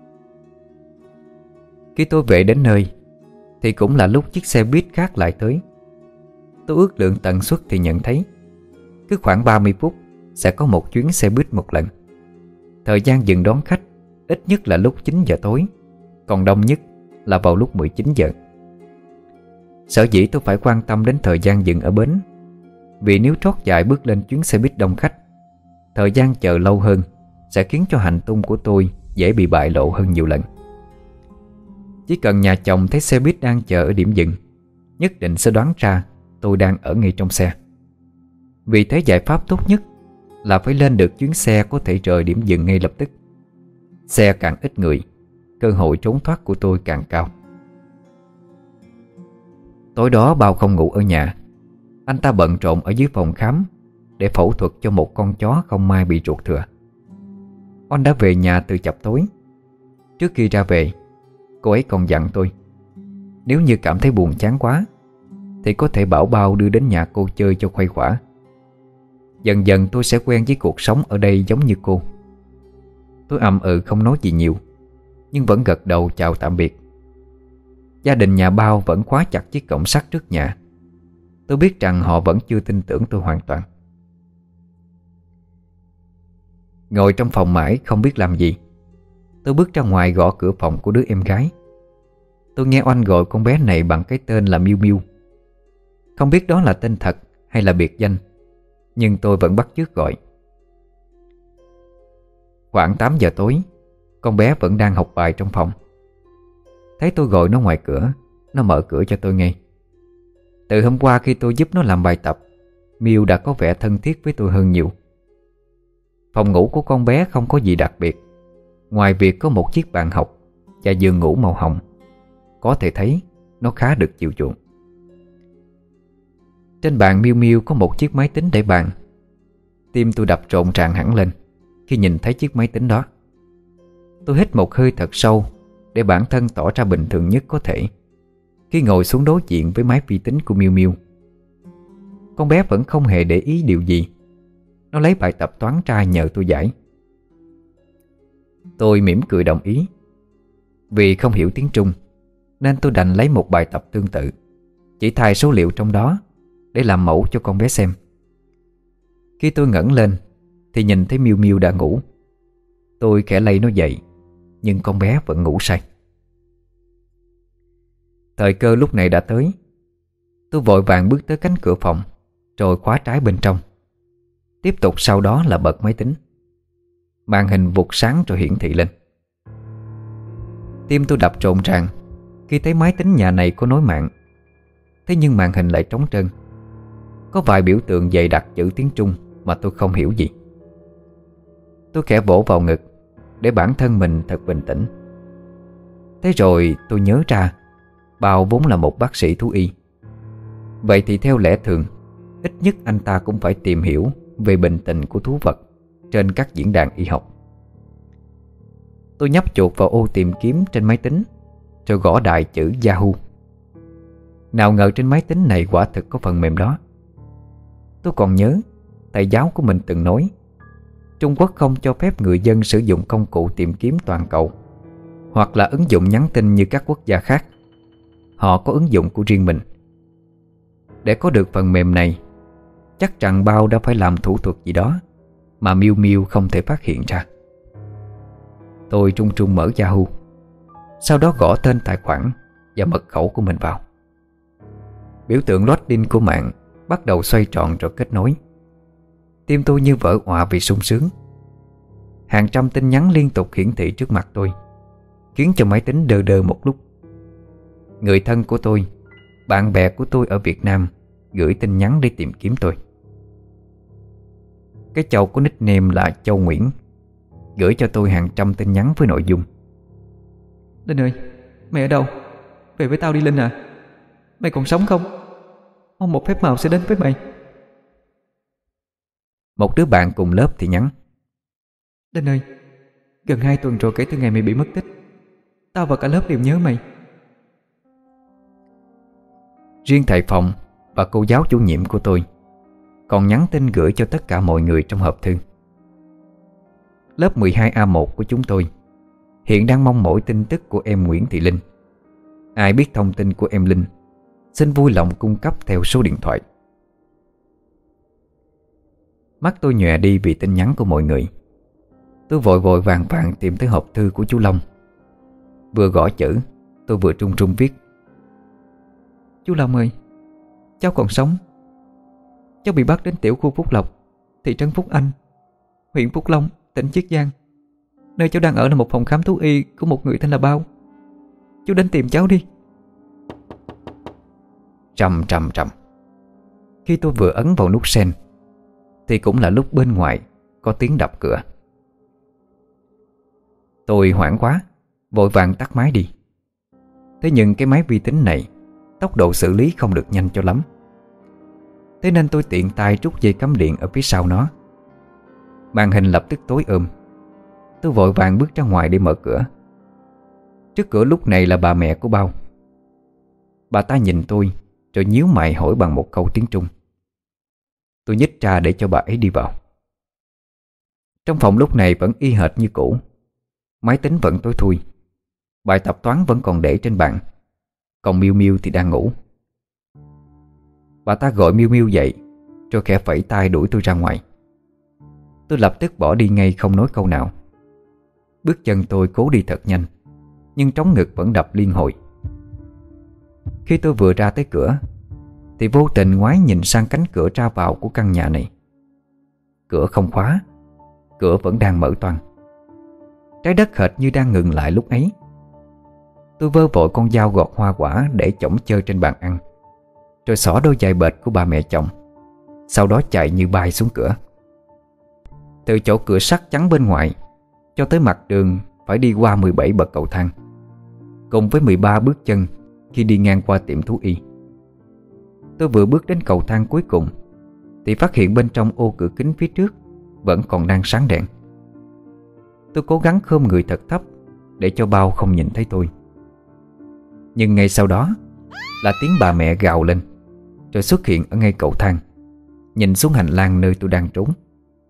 Speaker 1: Khi tôi về đến nơi thì cũng là lúc chiếc xe buýt khác lại tới. Tôi ước lượng tần suất thì nhận thấy cứ khoảng ba mươi phút sẽ có một chuyến xe buýt một lần. Thời gian dừng đón khách ít nhất là lúc chín giờ tối, còn đông nhất là vào lúc mười chín giờ. Sở dĩ tôi phải quan tâm đến thời gian dừng ở bến, vì nếu trót dài bước lên chuyến xe buýt đông khách, thời gian chờ lâu hơn sẽ khiến cho hành tung của tôi dễ bị bại lộ hơn nhiều lần. Chỉ cần nhà chồng thấy xe buýt đang chờ ở điểm dừng, nhất định sẽ đoán ra tôi đang ở ngay trong xe. Vì thế giải pháp tốt nhất là phải lên được chuyến xe có thể rời điểm dừng ngay lập tức. Xe càng ít người, cơ hội trốn thoát của tôi càng cao. Tối đó Bao không ngủ ở nhà. Anh ta bận rộn ở dưới phòng khám để phẫu thuật cho một con chó không may bị ruột thừa. Anh đã về nhà từ chập tối. Trước khi ra về, cô ấy còn dặn tôi nếu như cảm thấy buồn chán quá thì có thể bảo Bao đưa đến nhà cô chơi cho khuây khỏa. Dần dần tôi sẽ quen với cuộc sống ở đây giống như cô. Tôi ậm ừ không nói gì nhiều, nhưng vẫn gật đầu chào tạm biệt. Gia đình nhà Bao vẫn khóa chặt chiếc cổng sắt trước nhà. Tôi biết rằng họ vẫn chưa tin tưởng tôi hoàn toàn. Ngồi trong phòng mãi không biết làm gì, tôi bước ra ngoài gõ cửa phòng của đứa em gái. Tôi nghe Oanh gọi con bé này bằng cái tên là Miu Miu. Không biết đó là tên thật hay là biệt danh, nhưng tôi vẫn bắt chước gọi. Khoảng tám giờ tối, con bé vẫn đang học bài trong phòng. Thấy tôi gọi nó ngoài cửa, nó mở cửa cho tôi ngay. Từ hôm qua khi tôi giúp nó làm bài tập, Miu đã có vẻ thân thiết với tôi hơn nhiều. Phòng ngủ của con bé không có gì đặc biệt, ngoài việc có một chiếc bàn học và giường ngủ màu hồng. Có thể thấy nó khá được chiều chuộng. Trên bàn Miu Miu có một chiếc máy tính để bàn. Tim tôi đập rộn ràng hẳn lên khi nhìn thấy chiếc máy tính đó. Tôi hít một hơi thật sâu để bản thân tỏ ra bình thường nhất có thể khi ngồi xuống đối diện với máy vi tính của Miu Miu. Con bé vẫn không hề để ý điều gì. Nó lấy bài tập toán ra nhờ tôi giải. Tôi mỉm cười đồng ý. Vì không hiểu tiếng Trung nên tôi đành lấy một bài tập tương tự, chỉ thay số liệu trong đó để làm mẫu cho con bé xem. Khi tôi ngẩng lên thì nhìn thấy Miu Miu đã ngủ. Tôi khẽ lay nó dậy, nhưng con bé vẫn ngủ say. Thời cơ lúc này đã tới. Tôi vội vàng bước tới cánh cửa phòng, rồi khóa trái bên trong. Tiếp tục sau đó là bật máy tính. Màn hình vụt sáng rồi hiển thị lên. Tim tôi đập rộn ràng khi thấy máy tính nhà này có nối mạng. Thế nhưng màn hình lại trống trơn. Có vài biểu tượng dày đặc chữ tiếng Trung mà tôi không hiểu gì. Tôi khẽ vỗ vào ngực để bản thân mình thật bình tĩnh. Thế rồi tôi nhớ ra Bao vốn là một bác sĩ thú y. Vậy thì theo lẽ thường, ít nhất anh ta cũng phải tìm hiểu về bệnh tình của thú vật trên các diễn đàn y học. Tôi nhấp chuột vào ô tìm kiếm trên máy tính, rồi gõ đại chữ Yahoo. Nào ngờ trên máy tính này quả thực có phần mềm đó. Tôi còn nhớ thầy giáo của mình từng nói Trung Quốc không cho phép người dân sử dụng công cụ tìm kiếm toàn cầu hoặc là ứng dụng nhắn tin như các quốc gia khác. Họ có ứng dụng của riêng mình. Để có được phần mềm này, chắc rằng Bao đã phải làm thủ thuật gì đó mà Miu Miu không thể phát hiện ra. Tôi trung trung mở Yahoo, sau đó gõ tên tài khoản và mật khẩu của mình vào. Biểu tượng loading của mạng bắt đầu xoay tròn rồi kết nối. Tim tôi như vỡ òa vì sung sướng. Hàng trăm tin nhắn liên tục hiển thị trước mặt tôi, khiến cho máy tính đơ đơ một lúc. Người thân của tôi, bạn bè của tôi ở Việt Nam gửi tin nhắn để tìm kiếm tôi. Cái Châu có nickname là Châu Nguyễn gửi cho tôi hàng trăm tin nhắn với nội dung: Linh ơi, mày ở đâu? Về với tao đi Linh à. Mày còn sống không? Mong một phép màu sẽ đến với mày. Một đứa bạn cùng lớp thì nhắn:
Speaker 2: Linh ơi, gần hai tuần rồi kể từ ngày mày bị mất tích. Tao và cả lớp đều nhớ mày.
Speaker 1: Riêng thầy phòng và cô giáo chủ nhiệm của tôi còn nhắn tin gửi cho tất cả mọi người trong hộp thư. Lớp mười hai A một của chúng tôi hiện đang mong mỏi tin tức của em Nguyễn Thị Linh. Ai biết thông tin của em Linh, xin vui lòng cung cấp theo số điện thoại. Mắt tôi nhòe đi vì tin nhắn của mọi người. Tôi vội vội vàng vàng tìm tới hộp thư của chú Long. Vừa gõ chữ, tôi vừa trung trung viết:
Speaker 2: Chú Long ơi, cháu còn sống. Cháu bị bắt đến tiểu khu Phúc Lộc, thị trấn Phúc Anh, huyện Phúc Long, tỉnh Chiết Giang. Nơi cháu đang ở là một phòng khám thú y của một người tên là Bao. Chú đến tìm cháu đi.
Speaker 1: Trầm trầm trầm. Khi tôi vừa ấn vào nút send thì cũng là lúc bên ngoài có tiếng đập cửa. Tôi hoảng quá, vội vàng tắt máy đi. Thế nhưng cái máy vi tính này tốc độ xử lý không được nhanh cho lắm. Thế nên tôi tiện tay rút dây cắm điện ở phía sau nó. Màn hình lập tức tối ôm. Tôi vội vàng bước ra ngoài để mở cửa. Trước cửa lúc này là bà mẹ của Bao. Bà ta nhìn tôi rồi nhíu mày hỏi bằng một câu tiếng Trung. Tôi nhích ra để cho bà ấy đi vào. Trong phòng lúc này vẫn y hệt như cũ. Máy tính vẫn tối thui. Bài tập toán vẫn còn để trên bàn. Còn Miu Miu thì đang ngủ. Bà ta gọi Miu Miu dậy rồi khẽ phẩy tay đuổi tôi ra ngoài. Tôi lập tức bỏ đi ngay không nói câu nào. Bước chân tôi cố đi thật nhanh, nhưng trống ngực vẫn đập liên hồi. Khi tôi vừa ra tới cửa thì vô tình ngoái nhìn sang cánh cửa ra vào của căn nhà này. Cửa không khóa, cửa vẫn đang mở toang. Trái đất hệt như đang ngừng lại lúc ấy. Tôi vơ vội con dao gọt hoa quả để chổng chơi trên bàn ăn, rồi xỏ đôi giày bệt của bà mẹ chồng. Sau đó chạy như bay xuống cửa. Từ chỗ cửa sắt chắn bên ngoài cho tới mặt đường phải đi qua mười bảy bậc cầu thang, cùng với mười ba bước chân khi đi ngang qua tiệm thú y. Tôi vừa bước đến cầu thang cuối cùng thì phát hiện bên trong ô cửa kính phía trước vẫn còn đang sáng đèn. Tôi cố gắng khom người thật thấp để cho Bao không nhìn thấy tôi. Nhưng ngay sau đó là tiếng bà mẹ gào lên, rồi xuất hiện ở ngay cầu thang, nhìn xuống hành lang nơi tôi đang trốn.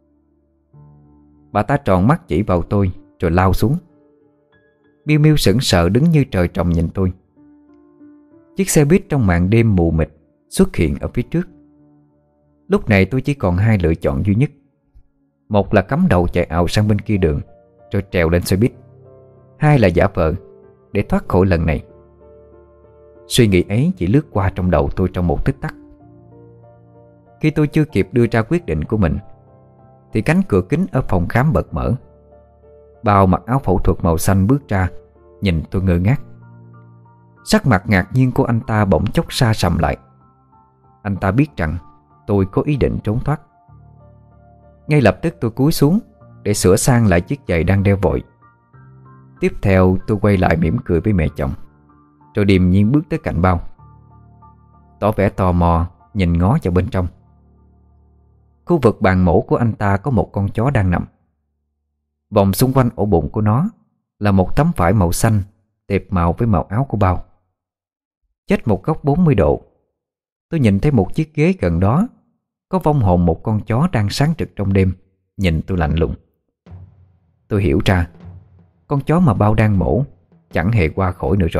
Speaker 1: Bà ta tròn mắt chỉ vào tôi rồi lao xuống. Miu Miu sững sờ đứng như trời trồng nhìn tôi. Chiếc xe buýt trong màn đêm mù mịt xuất hiện ở phía trước. Lúc này tôi chỉ còn hai lựa chọn duy nhất. Một là cắm đầu chạy ào sang bên kia đường rồi trèo lên xe buýt. Hai là giả vờ để thoát khỏi lần này. Suy nghĩ ấy chỉ lướt qua trong đầu tôi trong một tích tắc. Khi tôi chưa kịp đưa ra quyết định của mình thì cánh cửa kính ở phòng khám bật mở. Bao mặc áo phẫu thuật màu xanh bước ra, nhìn tôi ngơ ngác. Sắc mặt ngạc nhiên của anh ta bỗng chốc sa sầm lại. Anh ta biết rằng tôi có ý định trốn thoát. Ngay lập tức tôi cúi xuống để sửa sang lại chiếc giày đang đeo vội. Tiếp theo tôi quay lại mỉm cười với mẹ chồng, rồi điềm nhiên bước tới cạnh Bao, tỏ vẻ tò mò nhìn ngó vào bên trong. Khu vực bàn mổ của anh ta có một con chó đang nằm. Vòng xung quanh ổ bụng của nó là một tấm vải màu xanh tệp màu với màu áo của Bao. Chếch một góc bốn mươi độ, tôi nhìn thấy một chiếc ghế gần đó có vong hồn một con chó đang sáng trực trong đêm, nhìn tôi lạnh lùng. Tôi hiểu ra con chó mà Bao đang mổ chẳng hề qua khỏi nữa rồi.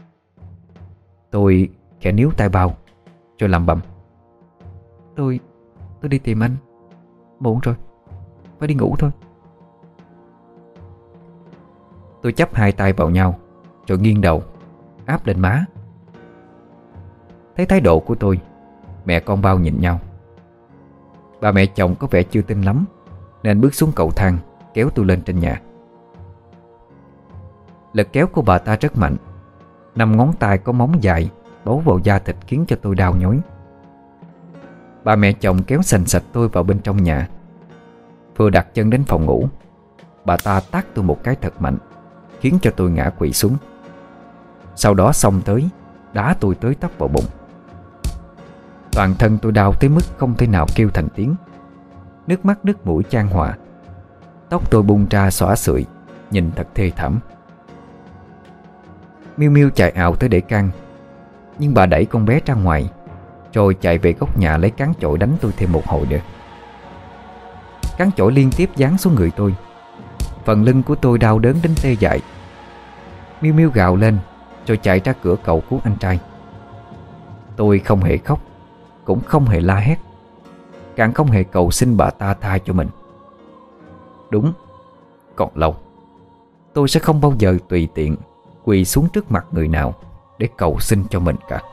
Speaker 1: Tôi khẽ níu tay Bao rồi lẩm bẩm: Tôi, tôi đi tìm anh. Muộn rồi, phải đi ngủ thôi. Tôi chắp hai tay vào nhau rồi nghiêng đầu áp lên má. Thấy thái độ của tôi, mẹ con Bao nhìn nhau. Bà mẹ chồng có vẻ chưa tin lắm nên bước xuống cầu thang kéo tôi lên trên nhà. Lực kéo của bà ta rất mạnh. Năm ngón tay có móng dài bấu vào da thịt khiến cho tôi đau nhói. Bà mẹ chồng kéo sành sạch tôi vào bên trong nhà. Vừa đặt chân đến phòng ngủ, bà ta tát tôi một cái thật mạnh, khiến cho tôi ngã quỵ xuống. Sau đó xông tới đá tôi tới tấp vào bụng. Toàn thân tôi đau tới mức không thể nào kêu thành tiếng. nước mắt nước mũi chan hòa. Tóc tôi bung ra xõa xụi, nhìn thật thê thảm. Miu Miu chạy ào tới để can, nhưng bà đẩy con bé ra ngoài, rồi chạy về góc nhà lấy cán chổi đánh tôi thêm một hồi nữa. Cán chổi liên tiếp giáng xuống người tôi. Phần lưng của tôi đau đớn đến tê dại. Miu Miu gào lên rồi chạy ra cửa cầu cứu anh trai. Tôi không hề khóc, cũng không hề la hét, càng không hề cầu xin bà ta tha cho mình. Đúng, còn lâu tôi sẽ không bao giờ tùy tiện quỳ xuống trước mặt người nào để cầu xin cho mình cả.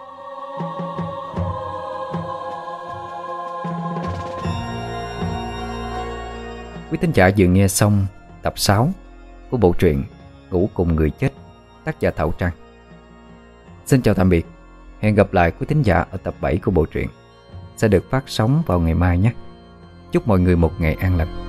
Speaker 1: Quý thính giả vừa nghe xong tập sáu của bộ truyện Ngủ Cùng Người Chết, tác giả Thảo Trang. Xin chào tạm biệt. Hẹn gặp lại quý thính giả ở tập bảy của bộ truyện sẽ được phát sóng vào ngày mai nhé. Chúc mọi người một ngày an lành.